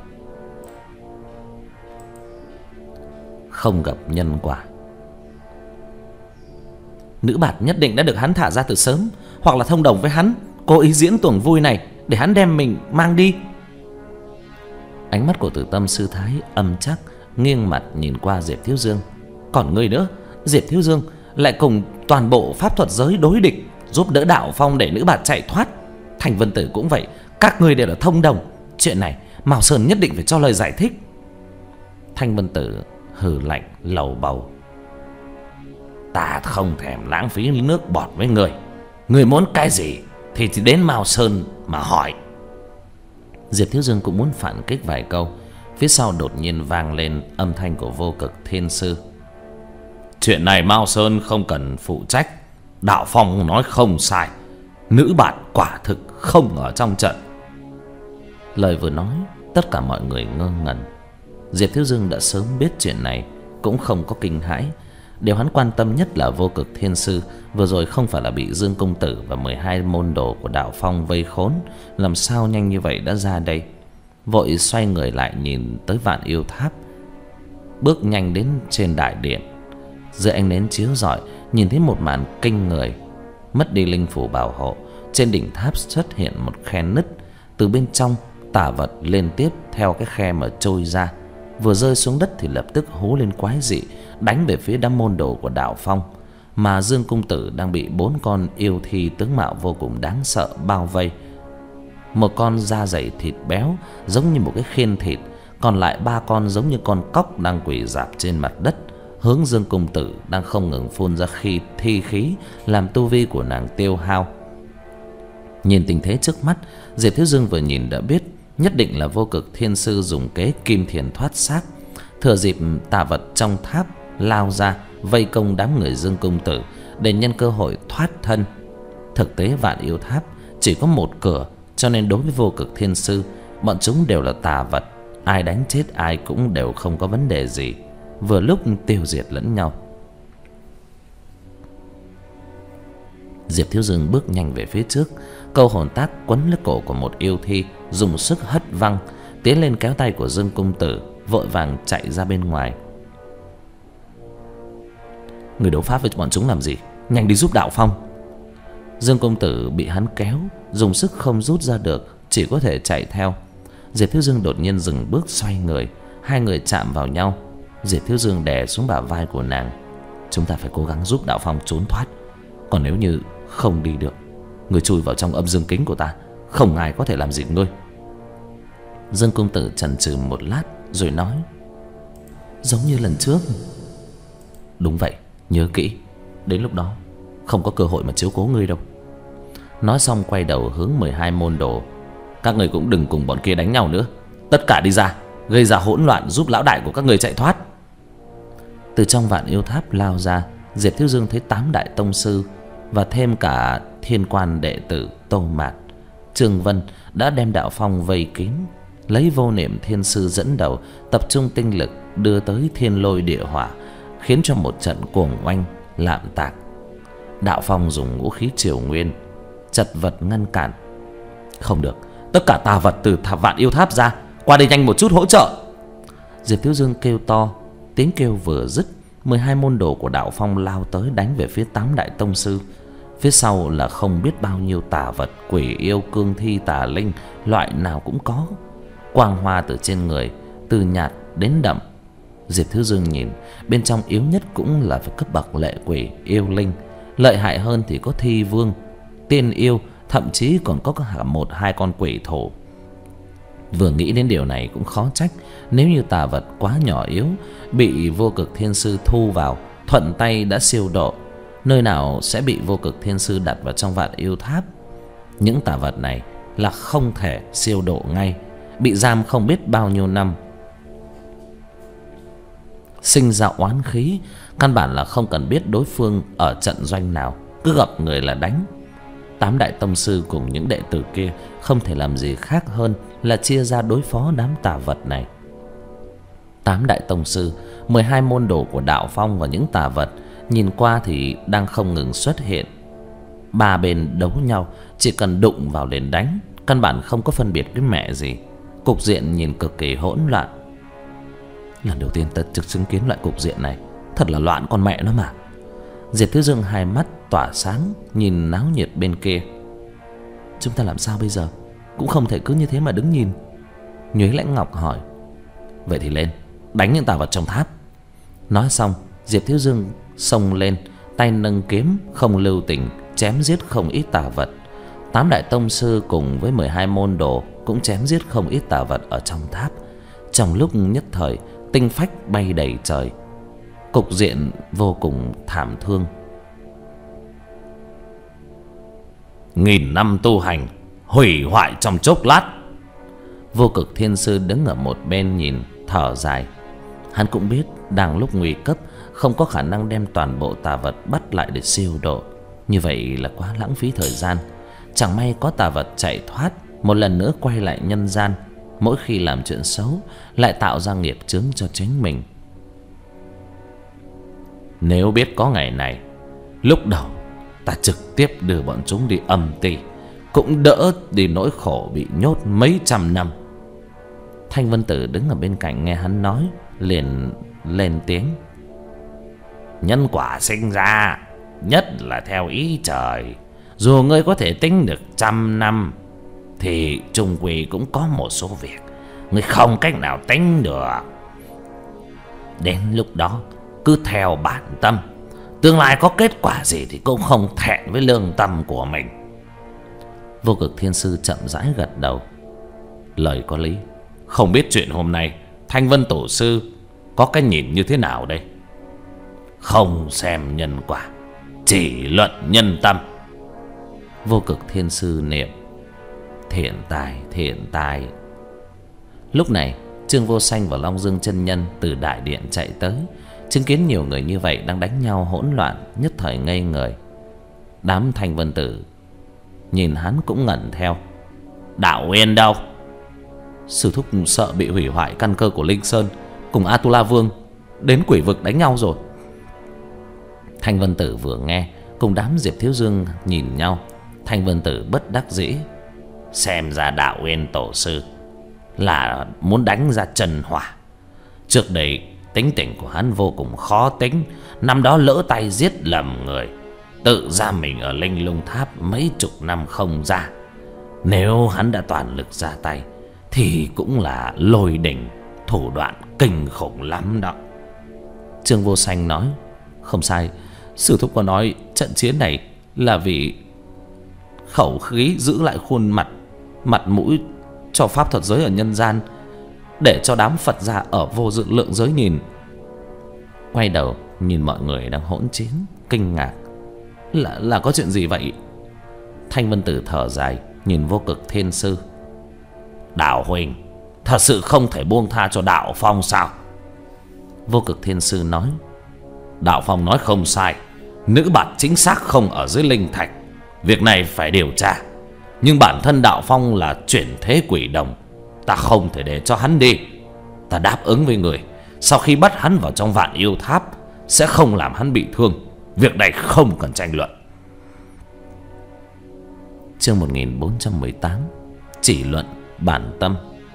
Không gặp nhân quả. Nữ bạt nhất định đã được hắn thả ra từ sớm, hoặc là thông đồng với hắn, cố ý diễn tuồng vui này để hắn đem mình mang đi. Ánh mắt của Từ Tâm Sư Thái âm chắc, nghiêng mặt nhìn qua Diệp Thiếu Dương. Còn ngươi nữa, Diệp Thiếu Dương lại cùng toàn bộ pháp thuật giới đối địch, giúp đỡ Đạo Phong để nữ bạt chạy thoát. Thành Vân Tử cũng vậy, các ngươi đều là thông đồng. Chuyện này Mao Sơn nhất định phải cho lời giải thích. Thanh Vân Tử hừ lạnh lầu bầu: ta không thèm lãng phí nước bọt với người. Người muốn cái gì thì chỉ đến Mao Sơn mà hỏi. Diệp Thiếu Dương cũng muốn phản kích vài câu. Phía sau đột nhiên vang lên âm thanh của Vô Cực Thiên Sư: chuyện này Mao Sơn không cần phụ trách. Đạo Phong nói không sai, nữ bạt quả thực không ở trong trận. Lời vừa nói, tất cả mọi người ngơ ngẩn. Diệp Thiếu Dương đã sớm biết chuyện này, cũng không có kinh hãi. Điều hắn quan tâm nhất là Vô Cực Thiên Sư vừa rồi không phải là bị Dương Công Tử và mười hai môn đồ của Đạo Phong vây khốn, làm sao nhanh như vậy đã ra đây. Vội xoay người lại nhìn tới Vạn Yêu Tháp, bước nhanh đến trên đại điện. Dưới ánh nến chiếu rọi, nhìn thấy một màn kinh người. Mất đi linh phủ bảo hộ, trên đỉnh tháp xuất hiện một khe nứt. Từ bên trong tà vật liên tiếp theo cái khe mà trôi ra. Vừa rơi xuống đất thì lập tức hú lên quái dị, đánh về phía đám môn đồ của Đạo Phong. Mà Dương Cung Tử đang bị bốn con yêu thi tướng mạo vô cùng đáng sợ bao vây. Một con da dày thịt béo giống như một cái khiên thịt, còn lại ba con giống như con cóc đang quỳ rạp trên mặt đất, hướng Dương Cung Tử đang không ngừng phun ra khi thi khí, làm tu vi của nàng tiêu hao. Nhìn tình thế trước mắt, Diệp Thiếu Dương vừa nhìn đã biết nhất định là Vô Cực Thiên Sư dùng kế kim thiền thoát xác. Thừa dịp tà vật trong tháp lao ra vây công đám người Dương Cung Tử để nhân cơ hội thoát thân. Thực tế Vạn Yêu Tháp chỉ có một cửa, cho nên đối với Vô Cực Thiên Sư, bọn chúng đều là tà vật, ai đánh chết ai cũng đều không có vấn đề gì, vừa lúc tiêu diệt lẫn nhau. Diệp Thiếu Dương bước nhanh về phía trước, câu hồn tác quấn lấy cổ của một yêu thi, dùng sức hất văng, tiến lên kéo tay của Dương Cung Tử, vội vàng chạy ra bên ngoài. Người đấu pháp với bọn chúng làm gì? Nhanh đi giúp Đạo Phong. Dương Cung Tử bị hắn kéo, dùng sức không rút ra được, chỉ có thể chạy theo. Diệp Thiếu Dương đột nhiên dừng bước, xoay người, hai người chạm vào nhau. Diệp Thiếu Dương đè xuống bả vai của nàng. Chúng ta phải cố gắng giúp Đạo Phong trốn thoát, còn nếu như không đi được, người chui vào trong âm dương kính của ta, không ai có thể làm gì ngươi. Dương Cung Tử chần chừ một lát rồi nói, giống như lần trước. Đúng vậy, nhớ kỹ, đến lúc đó không có cơ hội mà chiếu cố ngươi đâu. Nói xong quay đầu hướng mười hai môn đồ. Các người cũng đừng cùng bọn kia đánh nhau nữa, tất cả đi ra, gây ra hỗn loạn, giúp lão đại của các người chạy thoát. Từ trong Vạn Yêu Tháp lao ra, Diệp Thiếu Dương thấy tám đại tông sư và thêm cả thiên quan đệ tử Tô Mạt, Trương Vân đã đem Đạo Phong vây kín, lấy Vô Niệm Thiên Sư dẫn đầu, tập trung tinh lực đưa tới thiên lôi địa hỏa, khiến cho một trận cuồng oanh lạm tạc. Đạo Phong dùng vũ khí triều nguyên chật vật ngăn cản. Không được, tất cả tà vật từ tháp Vạn Yêu Tháp ra, qua đây nhanh một chút hỗ trợ. Diệp Thiếu Dương kêu to, tiếng kêu vừa dứt, mười hai môn đồ của Đạo Phong lao tới đánh về phía tám đại tông sư. Phía sau là không biết bao nhiêu tà vật, quỷ yêu, cương thi, tà linh, loại nào cũng có. Quang hoa từ trên người, từ nhạt đến đậm. Diệp Thiếu Dương nhìn, bên trong yếu nhất cũng là phải cấp bậc lệ quỷ, yêu linh. Lợi hại hơn thì có thi vương, tiên yêu, thậm chí còn có cả một hai con quỷ thổ. Vừa nghĩ đến điều này cũng khó trách, nếu như tà vật quá nhỏ yếu, bị Vô Cực Thiên Sư thu vào, thuận tay đã siêu độ, nơi nào sẽ bị Vô Cực Thiên Sư đặt vào trong Vạn Yêu Tháp. Những tà vật này là không thể siêu độ ngay, bị giam không biết bao nhiêu năm, sinh ra oán khí, căn bản là không cần biết đối phương ở trận doanh nào, cứ gặp người là đánh. Tám đại tông sư cùng những đệ tử kia không thể làm gì khác hơn là chia ra đối phó đám tà vật này. Tám đại tông sư, mười hai môn đồ của Đạo Phong và những tà vật nhìn qua thì đang không ngừng xuất hiện. Ba bên đấu nhau, chỉ cần đụng vào liền đánh, căn bản không có phân biệt cái mẹ gì. Cục diện nhìn cực kỳ hỗn loạn. Lần đầu tiên ta trực chứng kiến loại cục diện này, thật là loạn con mẹ nó mà. Diệp Thiếu Dương hai mắt tỏa sáng nhìn náo nhiệt bên kia. Chúng ta làm sao bây giờ? Cũng không thể cứ như thế mà đứng nhìn. Nhuế Lãnh Ngọc hỏi. Vậy thì lên, đánh những tà vật trong tháp. Nói xong, Diệp Thiếu Dương xông lên, tay nâng kiếm không lưu tình, chém giết không ít tà vật. Tám đại tông sư cùng với mười hai môn đồ cũng chém giết không ít tà vật ở trong tháp. Trong lúc nhất thời, tinh phách bay đầy trời, cục diện vô cùng thảm thương. Nghìn năm tu hành hủy hoại trong chốc lát. Vô Cực Thiên Sư đứng ở một bên nhìn, thở dài. Hắn cũng biết đang lúc nguy cấp, không có khả năng đem toàn bộ tà vật bắt lại để siêu độ, như vậy là quá lãng phí thời gian. Chẳng may có tà vật chạy thoát, một lần nữa quay lại nhân gian, mỗi khi làm chuyện xấu lại tạo ra nghiệp chướng cho chính mình. Nếu biết có ngày này, lúc đầu ta trực tiếp đưa bọn chúng đi âm ti, cũng đỡ đi nỗi khổ bị nhốt mấy trăm năm. Thanh Vân Tử đứng ở bên cạnh nghe hắn nói, liền lên tiếng. Nhân quả sinh ra, nhất là theo ý trời. Dù ngươi có thể tính được trăm năm, thì chung quy cũng có một số việc người không cách nào tính được. Đến lúc đó cứ theo bản tâm, tương lai có kết quả gì thì cũng không thẹn với lương tâm của mình. Vô Cực Thiên Sư chậm rãi gật đầu. Lời có lý. Không biết chuyện hôm nay Thanh Vân Tổ Sư có cái nhìn như thế nào đây? Không xem nhân quả, chỉ luận nhân tâm. Vô Cực Thiên Sư niệm: thiện tài, thiện tài. Lúc này Trương Vô Sanh và Long Dương chân nhân từ đại điện chạy tới, chứng kiến nhiều người như vậy đang đánh nhau hỗn loạn, nhất thời ngây người. Đám Thanh Vân Tử nhìn hắn cũng ngẩn theo. Đạo Uyên đâu? Sư thúc sợ bị hủy hoại căn cơ của Linh Sơn, cùng Atula Vương đến quỷ vực đánh nhau rồi. Thanh Vân Tử vừa nghe, cùng đám Diệp Thiếu Dương nhìn nhau. Thanh Vân Tử bất đắc dĩ: xem ra Đạo Uyên Tổ Sư là muốn đánh ra Trần Hỏa. Trước đây tính tình của hắn vô cùng khó tính, năm đó lỡ tay giết lầm người, tự ra mình ở Linh Lung Tháp mấy chục năm không ra. Nếu hắn đã toàn lực ra tay thì cũng là lôi đỉnh, thủ đoạn kinh khủng lắm đó. Trương Vô Sanh nói: không sai, sư thúc có nói trận chiến này là vì khẩu khí giữ lại khuôn mặt, mặt mũi cho pháp thuật giới ở nhân gian, để cho đám Phật gia ở vô dự lượng giới nhìn. Quay đầu nhìn mọi người đang hỗn chiến, kinh ngạc: Là, là có chuyện gì vậy? Thanh Vân Tử thở dài nhìn Vô Cực Thiên Sư: Đạo huynh thật sự không thể buông tha cho Đạo Phong sao? Vô Cực Thiên Sư nói: Đạo Phong nói không sai, nữ bạt chính xác không ở dưới linh thạch, việc này phải điều tra. Nhưng bản thân Đạo Phong là chuyển thế quỷ đồng, ta không thể để cho hắn đi. Ta đáp ứng với người, sau khi bắt hắn vào trong Vạn Yêu Tháp sẽ không làm hắn bị thương. Việc này không cần tranh luận. Chương một nghìn bốn trăm mười tám. Chỉ luận bản tâm.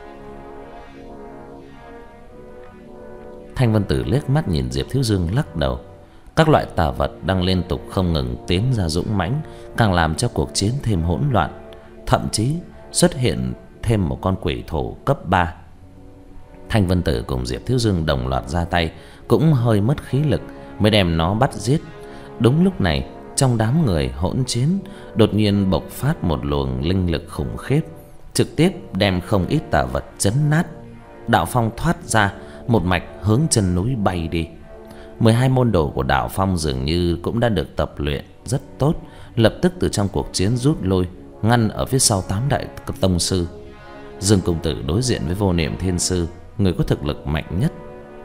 Thanh Vân Tử liếc mắt nhìn Diệp Thiếu Dương lắc đầu. Các loại tà vật đang liên tục không ngừng tiến ra dũng mãnh, càng làm cho cuộc chiến thêm hỗn loạn. Thậm chí xuất hiện thêm một con quỷ thủ cấp ba. Thanh Vân Tử cùng Diệp Thiếu Dương đồng loạt ra tay, cũng hơi mất khí lực mới đem nó bắt giết. Đúng lúc này, trong đám người hỗn chiến đột nhiên bộc phát một luồng linh lực khủng khiếp, trực tiếp đem không ít tà vật chấn nát. Đạo Phong thoát ra một mạch hướng chân núi bay đi. Mười hai môn đồ của Đạo Phong dường như cũng đã được tập luyện rất tốt, lập tức từ trong cuộc chiến rút lui, ngăn ở phía sau tám đại tông sư. Dương Công Tử đối diện với Vô Niệm Thiên Sư, người có thực lực mạnh nhất.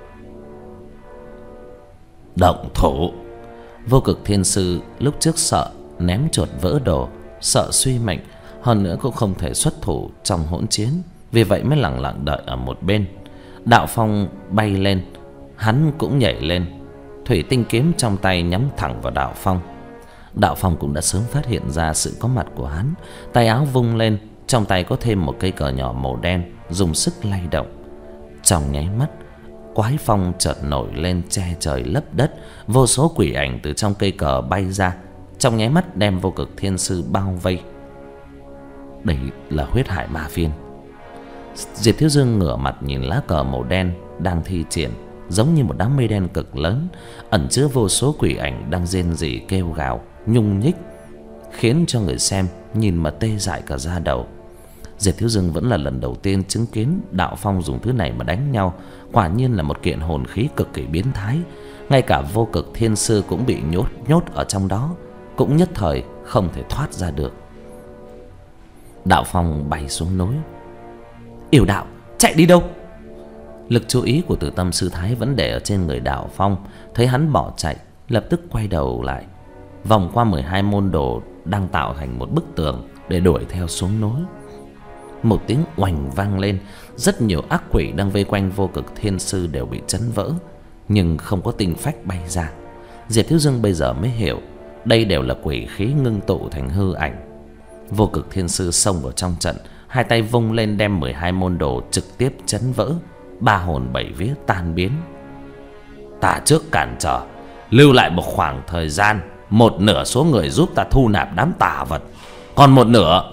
Động thủ! Vô Cực Thiên Sư lúc trước sợ ném chuột vỡ đồ, sợ suy mệnh, hơn nữa cũng không thể xuất thủ trong hỗn chiến, vì vậy mới lặng lặng đợi ở một bên. Đạo Phong bay lên, hắn cũng nhảy lên, thủy tinh kiếm trong tay nhắm thẳng vào Đạo Phong. Đạo Phong cũng đã sớm phát hiện ra sự có mặt của hắn, tay áo vung lên, trong tay có thêm một cây cờ nhỏ màu đen, dùng sức lay động. Trong nháy mắt, quái phong chợt nổi lên che trời lấp đất, vô số quỷ ảnh từ trong cây cờ bay ra, trong nháy mắt đem Vô Cực Thiên Sư bao vây. Đây là huyết hải ma phiên. Diệp Thiếu Dương ngửa mặt nhìn lá cờ màu đen đang thi triển, giống như một đám mây đen cực lớn, ẩn chứa vô số quỷ ảnh đang rên rỉ kêu gào, nhung nhích, khiến cho người xem nhìn mà tê dại cả da đầu. Diệp Thiếu Dương vẫn là lần đầu tiên chứng kiến Đạo Phong dùng thứ này mà đánh nhau, quả nhiên là một kiện hồn khí cực kỳ biến thái. Ngay cả Vô Cực Thiên Sư cũng bị nhốt nhốt ở trong đó, cũng nhất thời không thể thoát ra được. Đạo Phong bay xuống núi. Yểu Đạo, chạy đi đâu? Lực chú ý của Tử Tâm Sư Thái vẫn để ở trên người Đạo Phong, thấy hắn bỏ chạy, lập tức quay đầu lại, vòng qua mười hai môn đồ đang tạo thành một bức tường để đuổi theo xuống núi. Một tiếng oành vang lên, rất nhiều ác quỷ đang vây quanh Vô Cực Thiên Sư đều bị chấn vỡ, nhưng không có tinh phách bay ra. Diệp Thiếu Dương bây giờ mới hiểu, đây đều là quỷ khí ngưng tụ thành hư ảnh. Vô Cực Thiên Sư xông vào trong trận, hai tay vung lên đem mười hai môn đồ trực tiếp chấn vỡ, ba hồn bảy vía tan biến. Ta trước cản trở, lưu lại một khoảng thời gian, một nửa số người giúp ta thu nạp đám tà vật, còn một nửa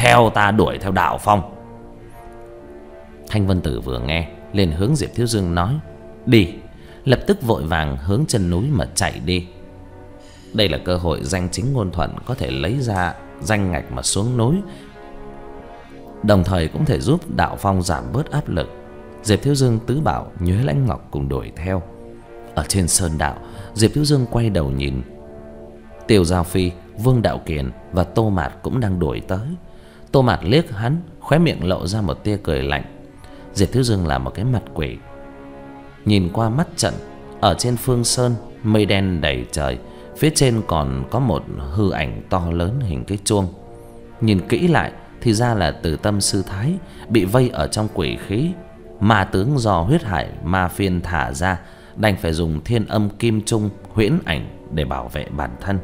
theo ta đuổi theo Đạo Phong. Thanh Vân Tử vừa nghe liền hướng Diệp Thiếu Dương nói: đi. Lập tức vội vàng hướng chân núi mà chạy đi. Đây là cơ hội danh chính ngôn thuận có thể lấy ra danh ngạch mà xuống núi, đồng thời cũng thể giúp Đạo Phong giảm bớt áp lực. Diệp Thiếu Dương, Tứ Bảo, Nhuế Lãnh Ngọc cùng đuổi theo. Ở trên sơn đạo, Diệp Thiếu Dương quay đầu nhìn, Tiêu Giao Phi, Vương Đạo Kiền và Tô Mạt cũng đang đuổi tới. Tô Mạt liếc hắn, khóe miệng lộ ra một tia cười lạnh. Diệp Thiếu Dương là một cái mặt quỷ. Nhìn qua mắt trận, ở trên phương sơn mây đen đầy trời, phía trên còn có một hư ảnh to lớn hình cái chuông. Nhìn kỹ lại thì ra là Từ Tâm Sư Thái bị vây ở trong quỷ khí, ma tướng do huyết hải ma phiên thả ra, đành phải dùng thiên âm kim trung huyễn ảnh để bảo vệ bản thân.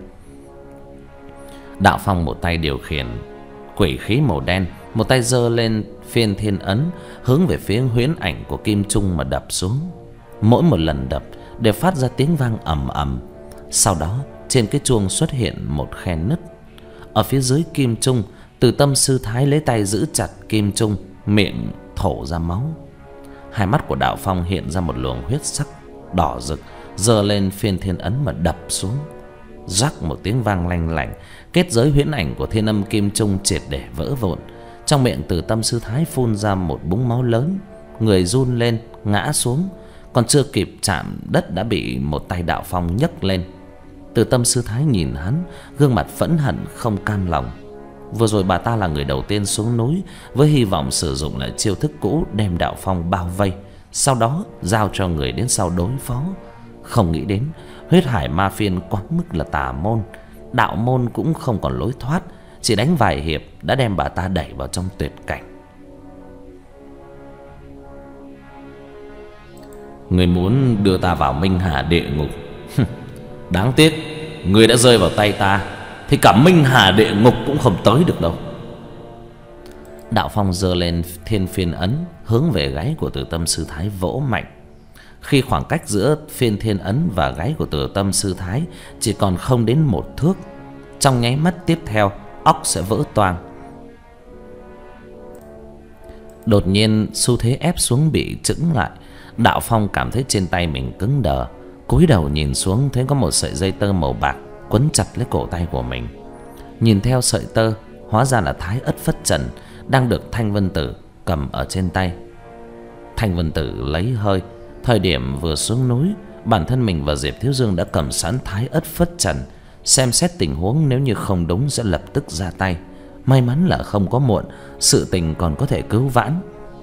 Đạo Phong một tay điều khiển quỷ khí màu đen, một tay giơ lên phiên thiên ấn hướng về phía huyễn ảnh của kim trung mà đập xuống. Mỗi một lần đập đều phát ra tiếng vang ầm ầm. Sau đó trên cái chuông xuất hiện một khe nứt. Ở phía dưới kim trung, Từ Tâm Sư Thái lấy tay giữ chặt kim trung, miệng thổ ra máu. Hai mắt của Đạo Phong hiện ra một luồng huyết sắc đỏ rực, giơ lên phiên thiên ấn mà đập xuống. Rắc một tiếng vang lanh lảnh, kết giới huyễn ảnh của thiên âm kim trung triệt để vỡ vụn. Trong miệng Từ Tâm Sư Thái phun ra một búng máu lớn, người run lên ngã xuống, còn chưa kịp chạm đất đã bị một tay Đạo Phong nhấc lên. Từ Tâm Sư Thái nhìn hắn, gương mặt phẫn hận không cam lòng. Vừa rồi bà ta là người đầu tiên xuống núi với hy vọng sử dụng lại chiêu thức cũ đem Đạo Phong bao vây, sau đó giao cho người đến sau đối phó. Không nghĩ đến huyết hải ma phiên quá mức là tà môn, đạo môn cũng không còn lối thoát, chỉ đánh vài hiệp đã đem bà ta đẩy vào trong tuyệt cảnh. Người muốn đưa ta vào Minh Hà địa ngục, đáng tiếc người đã rơi vào tay ta thì cả Minh Hà địa ngục cũng không tới được đâu. Đạo Phong giơ lên thiên phiên ấn hướng về gáy của Từ Tâm Sư Thái vỗ mạnh. Khi khoảng cách giữa phiên thiên ấn và gáy của Từ Tâm Sư Thái chỉ còn không đến một thước, trong nháy mắt tiếp theo óc sẽ vỡ toang. Đột nhiên xu thế ép xuống bị chững lại. Đạo Phong cảm thấy trên tay mình cứng đờ, cúi đầu nhìn xuống thấy có một sợi dây tơ màu bạc quấn chặt lấy cổ tay của mình. Nhìn theo sợi tơ, hóa ra là Thái Ất Phất Trần đang được Thanh Vân Tử cầm ở trên tay. Thanh Vân Tử lấy hơi. Thời điểm vừa xuống núi, bản thân mình và Diệp Thiếu Dương đã cầm sẵn Thái Ất Phất Trần, xem xét tình huống nếu như không đúng sẽ lập tức ra tay. May mắn là không có muộn, sự tình còn có thể cứu vãn.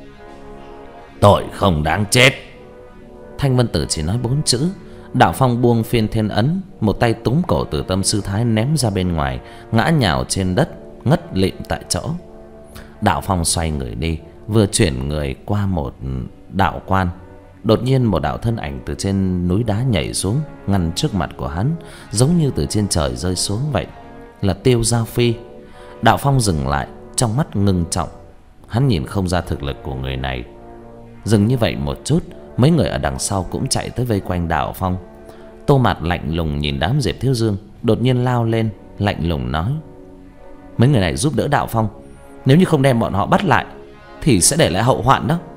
Tội không đáng chết. Thanh Vân Tử chỉ nói bốn chữ. Đạo Phong buông phiên thiên ấn, một tay túm cổ Từ Tâm Sư Thái ném ra bên ngoài, ngã nhào trên đất, ngất lịm tại chỗ. Đạo Phong xoay người đi, vừa chuyển người qua một đạo quan, đột nhiên một đạo thân ảnh từ trên núi đá nhảy xuống, ngăn trước mặt của hắn, giống như từ trên trời rơi xuống vậy. Là Tiêu Giao Phi. Đạo Phong dừng lại, trong mắt ngưng trọng. Hắn nhìn không ra thực lực của người này. Dừng như vậy một chút, mấy người ở đằng sau cũng chạy tới vây quanh Đạo Phong. Tô Mạt lạnh lùng nhìn đám Diệp Thiếu Dương, đột nhiên lao lên, lạnh lùng nói: mấy người này giúp đỡ Đạo Phong, nếu như không đem bọn họ bắt lại thì sẽ để lại hậu hoạn đó.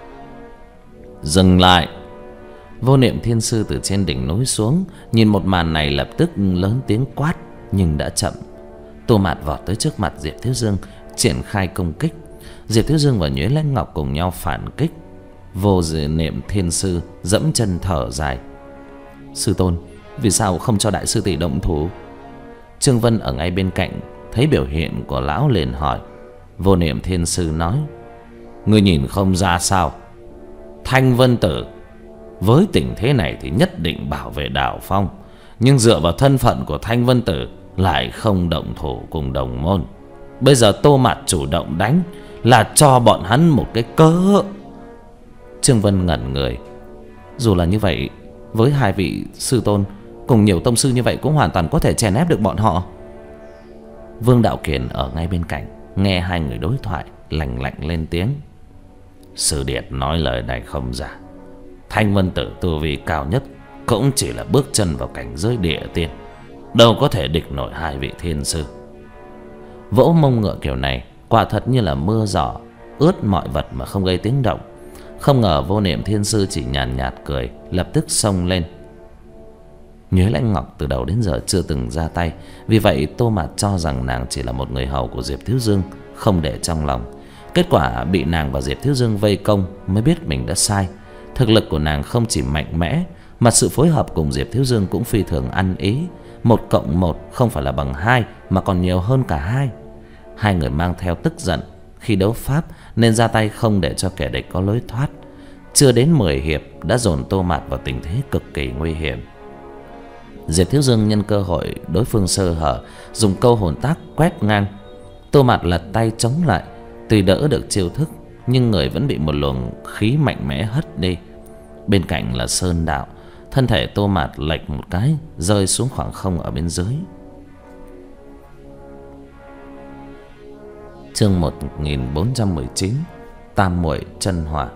Dừng lại. Vô Niệm Thiên Sư từ trên đỉnh núi xuống, nhìn một màn này lập tức lớn tiếng quát, nhưng đã chậm. Tô Mạt vọt tới trước mặt Diệp Thiếu Dương, triển khai công kích. Diệp Thiếu Dương và Nhuế Lãnh Ngọc cùng nhau phản kích. Vô Niệm Thiên Sư dẫm chân thở dài: sư tôn, vì sao không cho đại sư tỷ động thủ? Trương Vân ở ngay bên cạnh thấy biểu hiện của lão liền hỏi. Vô Niệm Thiên Sư nói: ngươi nhìn không ra sao? Thanh Vân Tử với tình thế này thì nhất định bảo vệ Đạo Phong, nhưng dựa vào thân phận của Thanh Vân Tử lại không động thủ cùng đồng môn. Bây giờ Tô Mạt chủ động đánh là cho bọn hắn một cái cớ. Trương Vân ngẩn người. Dù là như vậy, với hai vị sư tôn cùng nhiều tông sư như vậy cũng hoàn toàn có thể chèn ép được bọn họ. Vương Đạo Kiền ở ngay bên cạnh nghe hai người đối thoại, lạnh lạnh lên tiếng: sư điệt nói lời này không giả. Thanh Vân Tử tu vi cao nhất cũng chỉ là bước chân vào cảnh giới địa tiên, đâu có thể địch nổi hai vị thiên sư. Vỗ mông ngựa kiểu này quả thật như là mưa giỏ ướt mọi vật mà không gây tiếng động. Không ngờ Vô Niệm Thiên Sư chỉ nhàn nhạt, nhạt cười, lập tức xông lên. Nhuế Lãnh Ngọc từ đầu đến giờ chưa từng ra tay, vì vậy Tô Mạt cho rằng nàng chỉ là một người hầu của Diệp Thiếu Dương, không để trong lòng. Kết quả bị nàng và Diệp Thiếu Dương vây công mới biết mình đã sai. Thực lực của nàng không chỉ mạnh mẽ, mà sự phối hợp cùng Diệp Thiếu Dương cũng phi thường ăn ý. Một cộng một không phải là bằng hai, mà còn nhiều hơn cả hai. Hai người mang theo tức giận khi đấu pháp nên ra tay không để cho kẻ địch có lối thoát. Chưa đến mười hiệp đã dồn Tô Mạt vào tình thế cực kỳ nguy hiểm. Diệp Thiếu Dương nhân cơ hội đối phương sơ hở, dùng câu hồn tác quét ngang. Tô Mạt lật tay chống lại, tuy đỡ được chiêu thức nhưng người vẫn bị một luồng khí mạnh mẽ hất đi. Bên cạnh là Sơn Đạo, thân thể Tô Mạt lệch một cái, rơi xuống khoảng không ở bên dưới. Chương một nghìn bốn trăm mười chín, Tam Muội Chân Hỏa.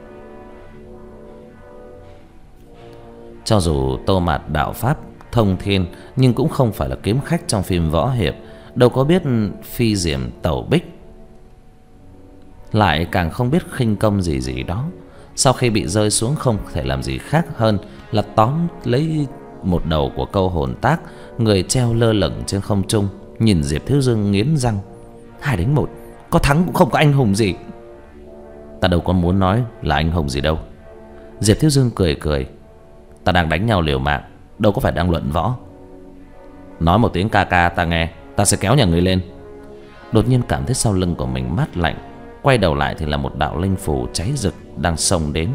Cho dù Tô Mạt đạo pháp thông thiên, nhưng cũng không phải là kiếm khách trong phim võ hiệp, đâu có biết phi diệm tẩu bích, lại càng không biết khinh công gì gì đó. Sau khi bị rơi xuống không thể làm gì khác hơn là tóm lấy một đầu của câu hồn tác, người treo lơ lửng trên không trung, nhìn Diệp Thiếu Dương nghiến răng. Hai đánh một, có thắng cũng không có anh hùng gì. Ta đâu có muốn nói là anh hùng gì đâu. Diệp Thiếu Dương cười cười. Ta đang đánh nhau liều mạng, đâu có phải đang luận võ. Nói một tiếng ca ca ta nghe, ta sẽ kéo nhà người lên. Đột nhiên cảm thấy sau lưng của mình mát lạnh, quay đầu lại thì là một đạo linh phù cháy rực đang xông đến.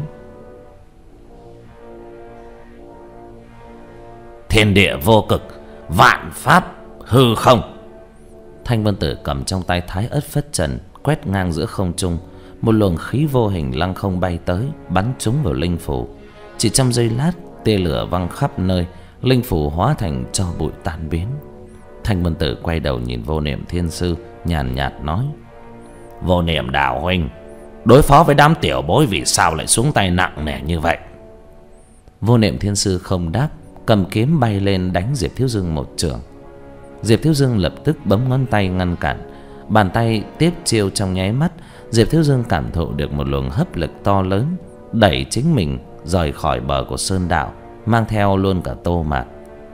Thiên địa vô cực, vạn pháp hư không. Thanh Vân Tử cầm trong tay Thái Ất Phất Trần quét ngang giữa không trung. Một luồng khí vô hình lăng không bay tới, bắn trúng vào linh phù. Chỉ trong giây lát, tia lửa văng khắp nơi, linh phù hóa thành tro bụi tan biến. Thanh Vân Tử quay đầu nhìn Vô Niệm Thiên Sư, nhàn nhạt nói: Vô Niệm đạo huynh, đối phó với đám tiểu bối vì sao lại xuống tay nặng nề như vậy? Vô Niệm Thiên Sư không đáp, cầm kiếm bay lên đánh Diệp Thiếu Dương một chưởng. Diệp Thiếu Dương lập tức bấm ngón tay ngăn cản. Bàn tay tiếp chiêu trong nháy mắt, Diệp Thiếu Dương cảm thụ được một luồng hấp lực to lớn, đẩy chính mình rời khỏi bờ của Sơn Đạo, mang theo luôn cả Tô Mạt.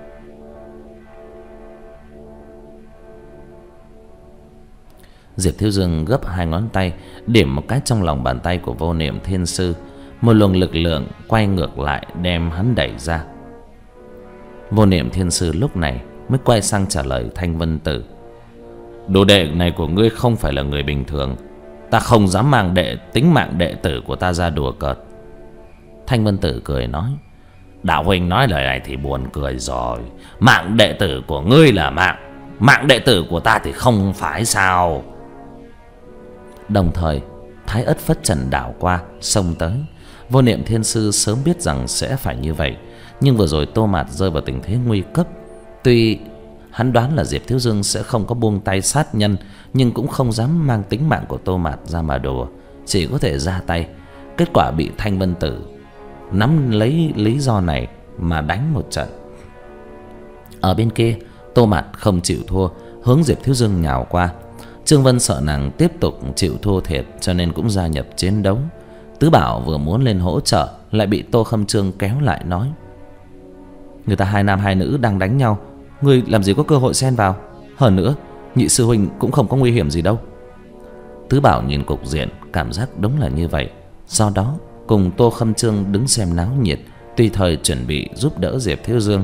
Diệp Thiếu Dương gấp hai ngón tay, điểm một cái trong lòng bàn tay của Vô Niệm Thiên Sư. Một luồng lực lượng quay ngược lại đem hắn đẩy ra. Vô Niệm Thiên Sư lúc này mới quay sang trả lời Thanh Vân Tử: Đồ đệ này của ngươi không phải là người bình thường, ta không dám mang đệ tính mạng đệ tử của ta ra đùa cợt. Thanh Vân Tử cười nói: Đạo huynh nói lời này thì buồn cười rồi. Mạng đệ tử của ngươi là mạng, mạng đệ tử của ta thì không phải sao? Đồng thời Thái Ất Phất Trần đảo qua, xông tới. Vô Niệm Thiên Sư sớm biết rằng sẽ phải như vậy, nhưng vừa rồi Tô Mạt rơi vào tình thế nguy cấp. Tuy hắn đoán là Diệp Thiếu Dương sẽ không có buông tay sát nhân, nhưng cũng không dám mang tính mạng của Tô Mạt ra mà đùa, chỉ có thể ra tay. Kết quả bị Thanh Vân Tử nắm lấy lý do này mà đánh một trận. Ở bên kia, Tô Mạt không chịu thua, hướng Diệp Thiếu Dương nhào qua. Trương Vân sợ nàng tiếp tục chịu thua thiệt, cho nên cũng gia nhập chiến đấu. Tứ Bảo vừa muốn lên hỗ trợ, lại bị Tô Khâm Trương kéo lại nói: Người ta hai nam hai nữ đang đánh nhau, ngươi làm gì có cơ hội xen vào. Hơn nữa, nhị sư huynh cũng không có nguy hiểm gì đâu. Tứ Bảo nhìn cục diện, cảm giác đúng là như vậy. Do đó cùng Tô Khâm Trương đứng xem náo nhiệt, tùy thời chuẩn bị giúp đỡ Diệp Thiếu Dương.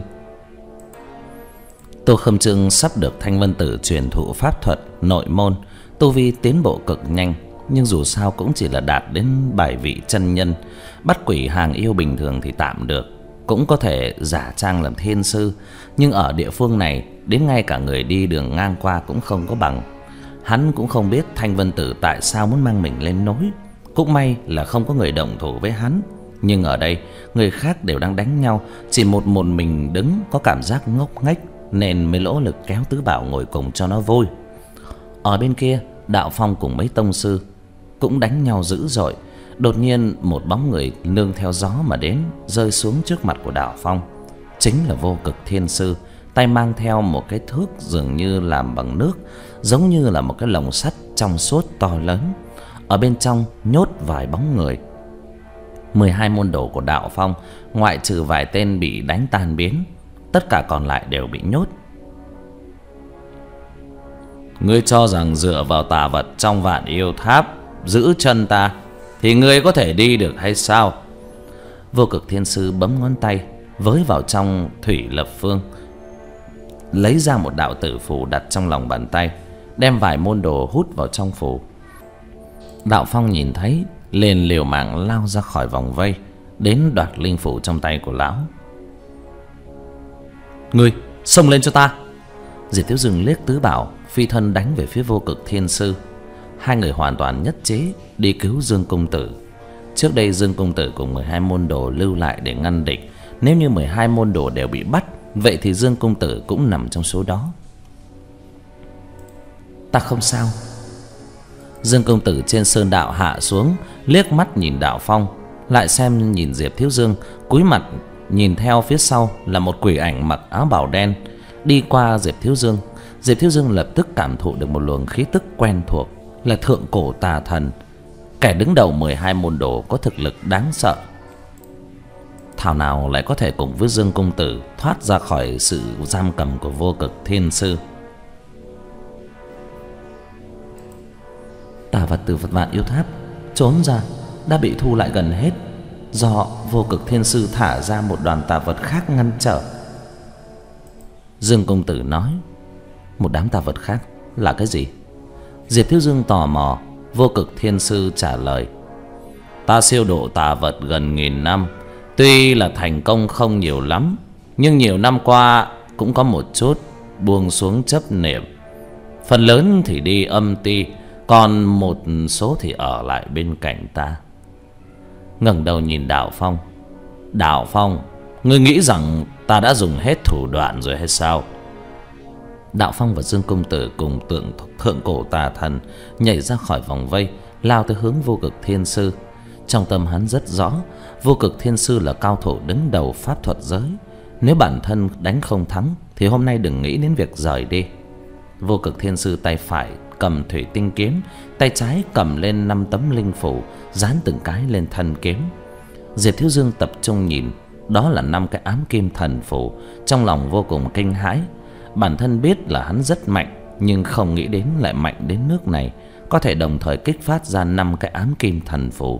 Tô Khâm Trương sắp được Thanh Vân Tử truyền thụ pháp thuật nội môn, tu vi tiến bộ cực nhanh, nhưng dù sao cũng chỉ là đạt đến bài vị chân nhân. Bắt quỷ hàng yêu bình thường thì tạm được, cũng có thể giả trang làm thiên sư, nhưng ở địa phương này đến ngay cả người đi đường ngang qua cũng không có bằng. Hắn cũng không biết Thanh Vân Tử tại sao muốn mang mình lên núi. Cũng may là không có người đồng thủ với hắn, nhưng ở đây người khác đều đang đánh nhau, chỉ một một mình đứng có cảm giác ngốc nghếch, nên mới lỗ lực kéo Tứ Bảo ngồi cùng cho nó vui. Ở bên kia, Đạo Phong cùng mấy tông sư cũng đánh nhau dữ dội. Đột nhiên một bóng người nương theo gió mà đến, rơi xuống trước mặt của Đạo Phong. Chính là Vô Cực Thiên Sư, tay mang theo một cái thước dường như làm bằng nước, giống như là một cái lồng sắt trong suốt to lớn, ở bên trong nhốt vài bóng người. Mười hai môn đồ của Đạo Phong, ngoại trừ vài tên bị đánh tan biến, tất cả còn lại đều bị nhốt. Ngươi cho rằng dựa vào tà vật trong Vạn Yêu Tháp giữ chân ta thì ngươi có thể đi được hay sao? Vô Cực Thiên Sư bấm ngón tay với vào trong thủy lập phương, lấy ra một đạo tử phù đặt trong lòng bàn tay, đem vài môn đồ hút vào trong phù. Đạo Phong nhìn thấy liền liều mạng lao ra khỏi vòng vây, đến đoạt linh phủ trong tay của lão. Ngươi xông lên cho ta! Diệp Thiếu Dương liếc tứ bảo, phi thân đánh về phía Vô Cực Thiên Sư. Hai người hoàn toàn nhất trí đi cứu Dương Công Tử. Trước đây Dương Công Tử cùng mười hai môn đồ lưu lại để ngăn địch. Nếu như mười hai môn đồ đều bị bắt, vậy thì Dương Công Tử cũng nằm trong số đó. Ta không sao. Dương Công Tử trên sơn đạo hạ xuống, liếc mắt nhìn Đạo Phong, lại xem nhìn Diệp Thiếu Dương, cúi mặt nhìn theo phía sau là một quỷ ảnh mặc áo bào đen đi qua Diệp Thiếu Dương. Diệp Thiếu Dương lập tức cảm thụ được một luồng khí tức quen thuộc, là thượng cổ tà thần, kẻ đứng đầu mười hai môn đồ có thực lực đáng sợ. Thảo nào lại có thể cùng với Dương Công Tử thoát ra khỏi sự giam cầm của Vô Cực Thiên Sư. Tà vật từ Vạn Yêu Tháp trốn ra đã bị thu lại gần hết, do Vô Cực Thiên Sư thả ra một đoàn tà vật khác ngăn trở. Dương Công Tử nói. Một đám tà vật khác là cái gì? Diệp Thiếu Dương tò mò. Vô Cực Thiên Sư trả lời. Ta siêu độ tà vật gần nghìn năm, tuy là thành công không nhiều lắm, nhưng nhiều năm qua cũng có một chút buông xuống chấp niệm. Phần lớn thì đi âm ti, còn một số thì ở lại bên cạnh ta. Ngẩng đầu nhìn Đạo Phong. Đạo Phong, ngươi nghĩ rằng ta đã dùng hết thủ đoạn rồi hay sao? Đạo Phong và Dương Công Tử cùng tượng thượng cổ tà thần nhảy ra khỏi vòng vây, lao tới hướng Vô Cực Thiên Sư. Trong tâm hắn rất rõ, Vô Cực Thiên Sư là cao thủ đứng đầu pháp thuật giới. Nếu bản thân đánh không thắng thì hôm nay đừng nghĩ đến việc rời đi. Vô Cực Thiên Sư tay phải cầm thủy tinh kiếm, tay trái cầm lên năm tấm linh phủ, dán từng cái lên thân kiếm. Diệp Thiếu Dương tập trung nhìn, đó là năm cái ám kim thần phù, trong lòng vô cùng kinh hãi. Bản thân biết là hắn rất mạnh, nhưng không nghĩ đến lại mạnh đến nước này, có thể đồng thời kích phát ra năm cái ám kim thần phù.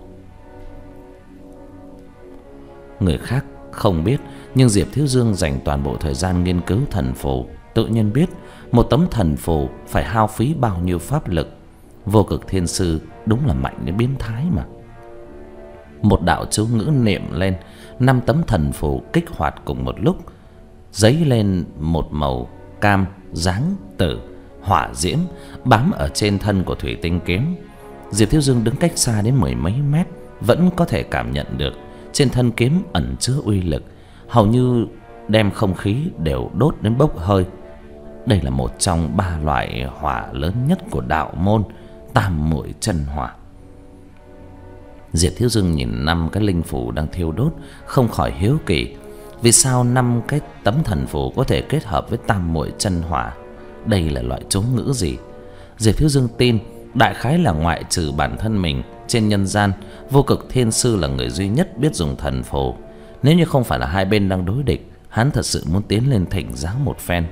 Người khác không biết, nhưng Diệp Thiếu Dương dành toàn bộ thời gian nghiên cứu thần phù, tự nhiên biết một tấm thần phù phải hao phí bao nhiêu pháp lực. Vô Cực Thiên Sư đúng là mạnh đến biến thái mà. Một đạo chú ngữ niệm lên, năm tấm thần phù kích hoạt cùng một lúc, dấy lên một màu cam, dáng, tử, hỏa diễm bám ở trên thân của thủy tinh kiếm. Diệp Thiếu Dương đứng cách xa đến mười mấy mét, vẫn có thể cảm nhận được trên thân kiếm ẩn chứa uy lực, hầu như đem không khí đều đốt đến bốc hơi. Đây là một trong ba loại hỏa lớn nhất của đạo môn, Tam Muội Chân Hỏa. Diệp Thiếu Dương nhìn năm cái linh phù đang thiêu đốt, không khỏi hiếu kỳ, vì sao năm cái tấm thần phù có thể kết hợp với Tam Muội Chân Hỏa? Đây là loại chú ngữ gì? Diệp Thiếu Dương tin đại khái là ngoại trừ bản thân mình, trên nhân gian Vô Cực Thiên Sư là người duy nhất biết dùng thần phù. Nếu như không phải là hai bên đang đối địch, hắn thật sự muốn tiến lên thỉnh giáo một phen.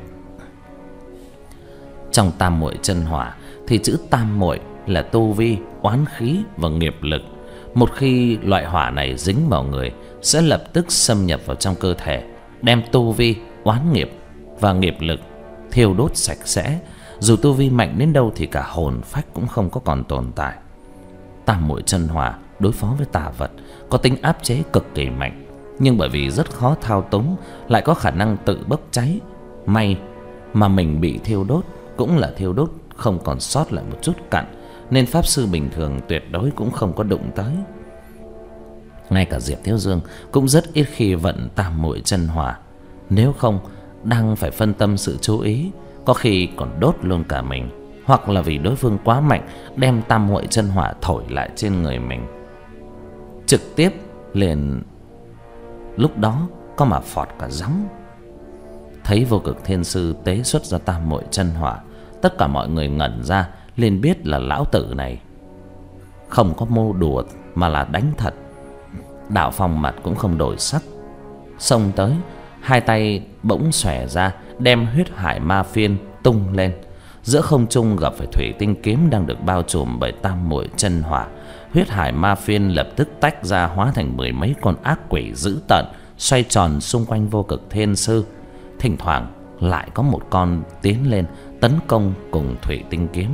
Trong Tam Muội Chân Hỏa thì chữ tam muội là tu vi, oán khí và nghiệp lực. Một khi loại hỏa này dính vào người, sẽ lập tức xâm nhập vào trong cơ thể, đem tu vi, oán nghiệp và nghiệp lực thiêu đốt sạch sẽ. Dù tu vi mạnh đến đâu thì cả hồn phách cũng không có còn tồn tại. Tam Muội Chân Hỏa đối phó với tà vật có tính áp chế cực kỳ mạnh, nhưng bởi vì rất khó thao túng, lại có khả năng tự bốc cháy. May mà mình bị thiêu đốt cũng là thiêu đốt không còn sót lại một chút cặn, nên pháp sư bình thường tuyệt đối cũng không có đụng tới. Ngay cả Diệp Thiếu Dương cũng rất ít khi vận Tam Muội Chân Hỏa, nếu không đang phải phân tâm sự chú ý, có khi còn đốt luôn cả mình, hoặc là vì đối phương quá mạnh đem Tam Muội Chân Hỏa thổi lại trên người mình. Trực tiếp liền lúc đó có mà phọt cả gióng. Thấy Vô Cực Thiên Sư tế xuất ra Tam Muội Chân Hỏa, tất cả mọi người ngẩn ra, liền biết là lão tử này không có mô đùa mà là đánh thật. Đạo Phong mặt cũng không đổi sắc, xông tới, hai tay bỗng xòe ra, đem huyết hải ma phiên tung lên. Giữa không trung gặp phải thủy tinh kiếm đang được bao trùm bởi tam muội chân hỏa. Huyết hải ma phiên lập tức tách ra, hóa thành mười mấy con ác quỷ dữ tợn, xoay tròn xung quanh Vô Cực Thiên Sư. Thỉnh thoảng lại có một con tiến lên tấn công cùng thủy tinh kiếm.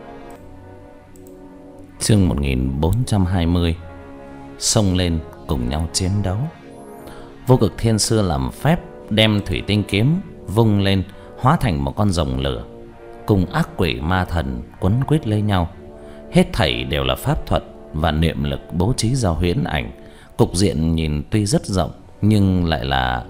Chương một nghìn bốn trăm hai mươi. Xông lên cùng nhau chiến đấu. Vô Cực Thiên Sư làm phép đem thủy tinh kiếm vung lên, hóa thành một con rồng lửa, cùng ác quỷ ma thần quấn quýt lấy nhau. Hết thảy đều là pháp thuật và niệm lực bố trí ra huyễn ảnh. Cục diện nhìn tuy rất rộng nhưng lại là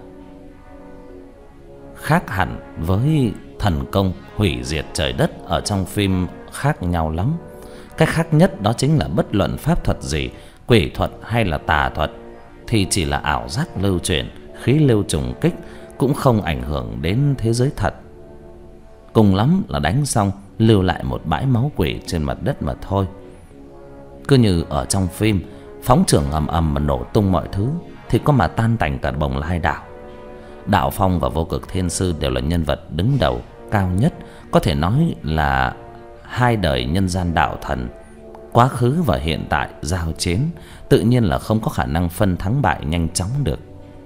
khác hẳn với thần công hủy diệt trời đất ở trong phim khác nhau lắm. Cái khác nhất đó chính là bất luận pháp thuật gì, quỷ thuật hay là tà thuật, thì chỉ là ảo giác lưu truyền, khí lưu trùng kích, cũng không ảnh hưởng đến thế giới thật. Cùng lắm là đánh xong lưu lại một bãi máu quỷ trên mặt đất mà thôi. Cứ như ở trong phim, phóng trưởng ầm ầm mà nổ tung mọi thứ, thì có mà tan tành cả Bồng Lai đảo. Đạo Phong và Vô Cực Thiên Sư đều là nhân vật đứng đầu, cao nhất, có thể nói là hai đời nhân gian đạo thần. Quá khứ và hiện tại giao chiến, tự nhiên là không có khả năng phân thắng bại nhanh chóng được.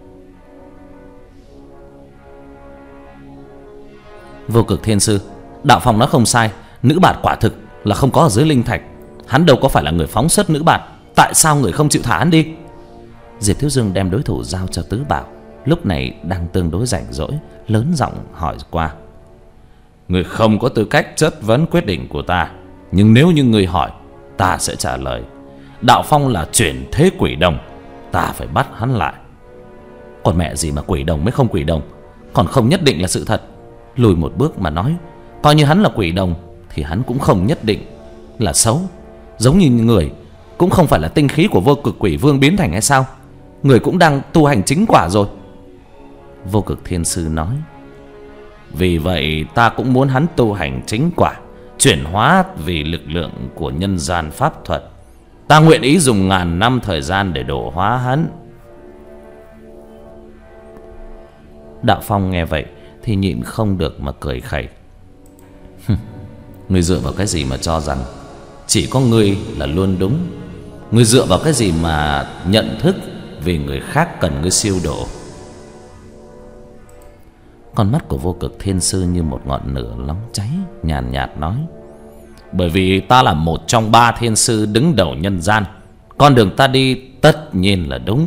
Vô Cực Thiên Sư, Đạo Phong nói không sai, nữ bạt quả thực là không có ở dưới linh thạch. Hắn đâu có phải là người phóng xuất nữ bạt, tại sao người không chịu thả hắn đi? Diệp Thiếu Dương đem đối thủ giao cho Tứ Bảo, lúc này đang tương đối rảnh rỗi, lớn giọng hỏi qua. Người không có tư cách chất vấn quyết định của ta, nhưng nếu như người hỏi, ta sẽ trả lời. Đạo Phong là chuyển thế quỷ đồng, ta phải bắt hắn lại. Còn mẹ gì mà quỷ đồng mới không quỷ đồng, còn không nhất định là sự thật. Lùi một bước mà nói, coi như hắn là quỷ đồng thì hắn cũng không nhất định là xấu. Giống như người cũng không phải là tinh khí của Vô Cực Quỷ Vương biến thành hay sao? Người cũng đang tu hành chính quả rồi. Vô Cực Thiên Sư nói, vì vậy ta cũng muốn hắn tu hành chính quả, chuyển hóa vì lực lượng của nhân gian pháp thuật. Ta nguyện ý dùng ngàn năm thời gian để độ hóa hắn. Đạo Phong nghe vậy thì nhịn không được mà cười khẩy. Ngươi dựa vào cái gì mà cho rằng chỉ có ngươi là luôn đúng? Ngươi dựa vào cái gì mà nhận thức vì người khác cần ngươi siêu độ? Con mắt của Vô Cực Thiên Sư như một ngọn lửa nóng cháy, nhàn nhạt, nhạt nói, bởi vì ta là một trong ba thiên sư đứng đầu nhân gian, con đường ta đi tất nhiên là đúng.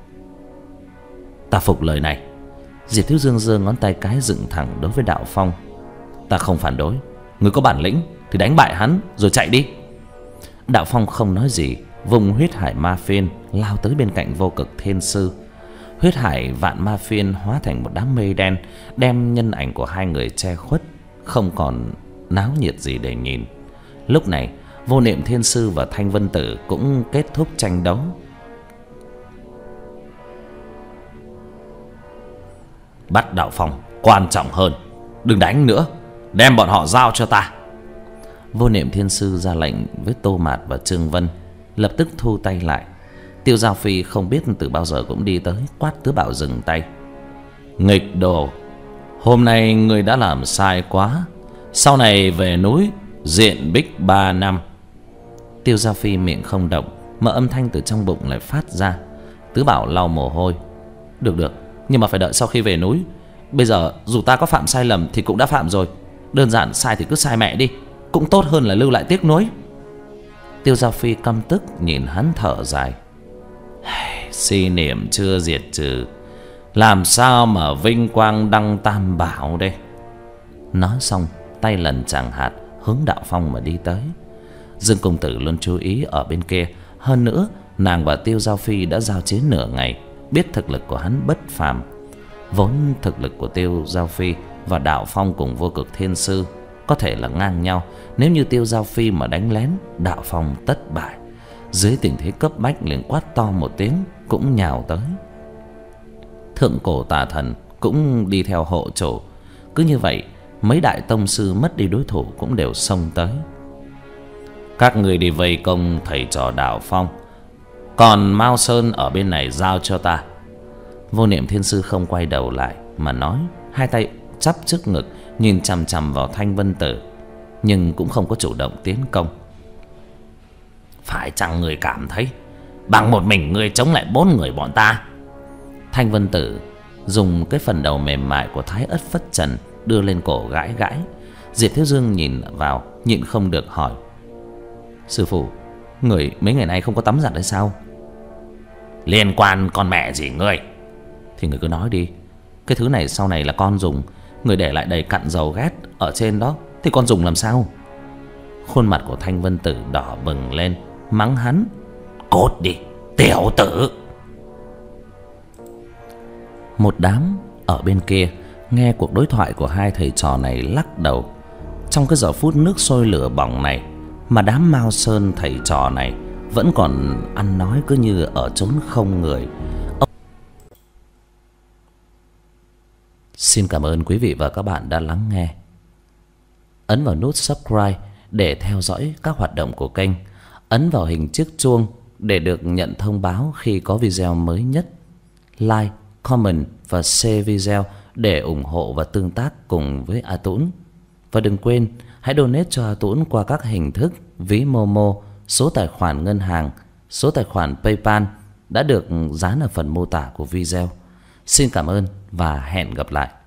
Ta phục lời này. Diệp Thiếu Dương giơ ngón tay cái dựng thẳng đối với Đạo Phong. Ta không phản đối, người có bản lĩnh thì đánh bại hắn rồi chạy đi. Đạo Phong không nói gì, vùng huyết hải ma phiên lao tới bên cạnh Vô Cực Thiên Sư. Huyết hải vạn ma phiên hóa thành một đám mây đen, đem nhân ảnh của hai người che khuất, không còn náo nhiệt gì để nhìn. Lúc này Vô Niệm Thiên Sư và Thanh Vân Tử cũng kết thúc tranh đấu. Bắt Đạo Phong quan trọng hơn, đừng đánh nữa, đem bọn họ giao cho ta. Vô Niệm Thiên Sư ra lệnh với Tô Mạt và Trương Vân, lập tức thu tay lại. Tiêu Giao Phi không biết từ bao giờ cũng đi tới, quát Tứ Bảo dừng tay. Nghịch đồ, hôm nay ngươi đã làm sai quá, sau này về núi diện bích ba năm. Tiêu Giao Phi miệng không động, mà âm thanh từ trong bụng lại phát ra. Tứ Bảo lau mồ hôi. Được được, nhưng mà phải đợi sau khi về núi. Bây giờ dù ta có phạm sai lầm thì cũng đã phạm rồi, đơn giản sai thì cứ sai mẹ đi, cũng tốt hơn là lưu lại tiếc nuối. Tiêu Giao Phi căm tức nhìn hắn thở dài. Si niệm chưa diệt trừ, làm sao mà vinh quang đăng tam bảo đây? Nói xong tay lần chàng hạt hướng Đạo Phong mà đi tới. Dương công tử luôn chú ý ở bên kia. Hơn nữa nàng và Tiêu Giao Phi đã giao chiến nửa ngày, biết thực lực của hắn bất phàm. Vốn thực lực của Tiêu Giao Phi và Đạo Phong cùng Vô Cực Thiên Sư có thể là ngang nhau. Nếu như Tiêu Giao Phi mà đánh lén, Đạo Phong tất bại. Dưới tình thế cấp bách liền quát to một tiếng, cũng nhào tới. Thượng cổ tà thần cũng đi theo hộ chủ. Cứ như vậy mấy đại tông sư mất đi đối thủ cũng đều xông tới. Các người đi vây công thầy trò Đào Phong, còn Mao Sơn ở bên này giao cho ta. Vô Niệm Thiên Sư không quay đầu lại mà nói, hai tay chắp trước ngực nhìn chằm chằm vào Thanh Vân Tử, nhưng cũng không có chủ động tiến công. Phải chăng người cảm thấy bằng một mình người chống lại bốn người bọn ta? Thanh Vân Tử dùng cái phần đầu mềm mại của Thái Ất Phất Trần đưa lên cổ gãi gãi. Diệp Thiếu Dương nhìn vào nhịn không được hỏi, sư phụ, người mấy ngày nay không có tắm giặt hay sao? Liên quan con mẹ gì ngươi? Thì người cứ nói đi. Cái thứ này sau này là con dùng, người để lại đầy cặn dầu ghét ở trên đó, thì con dùng làm sao? Khuôn mặt của Thanh Vân Tử đỏ bừng lên, mắng hắn, cút đi tiểu tử. Một đám ở bên kia nghe cuộc đối thoại của hai thầy trò này lắc đầu. Trong cái giờ phút nước sôi lửa bỏng này mà đám Mao Sơn thầy trò này vẫn còn ăn nói cứ như ở chốn không người. Xin cảm ơn quý vị và các bạn đã lắng nghe. Ấn vào nút subscribe để theo dõi các hoạt động của kênh. Ấn vào hình chiếc chuông để được nhận thông báo khi có video mới nhất. Like, comment và share video để ủng hộ và tương tác cùng với A Tũng. Và đừng quên hãy donate cho A Tũng qua các hình thức ví Momo, số tài khoản ngân hàng, số tài khoản PayPal đã được dán ở phần mô tả của video. Xin cảm ơn và hẹn gặp lại.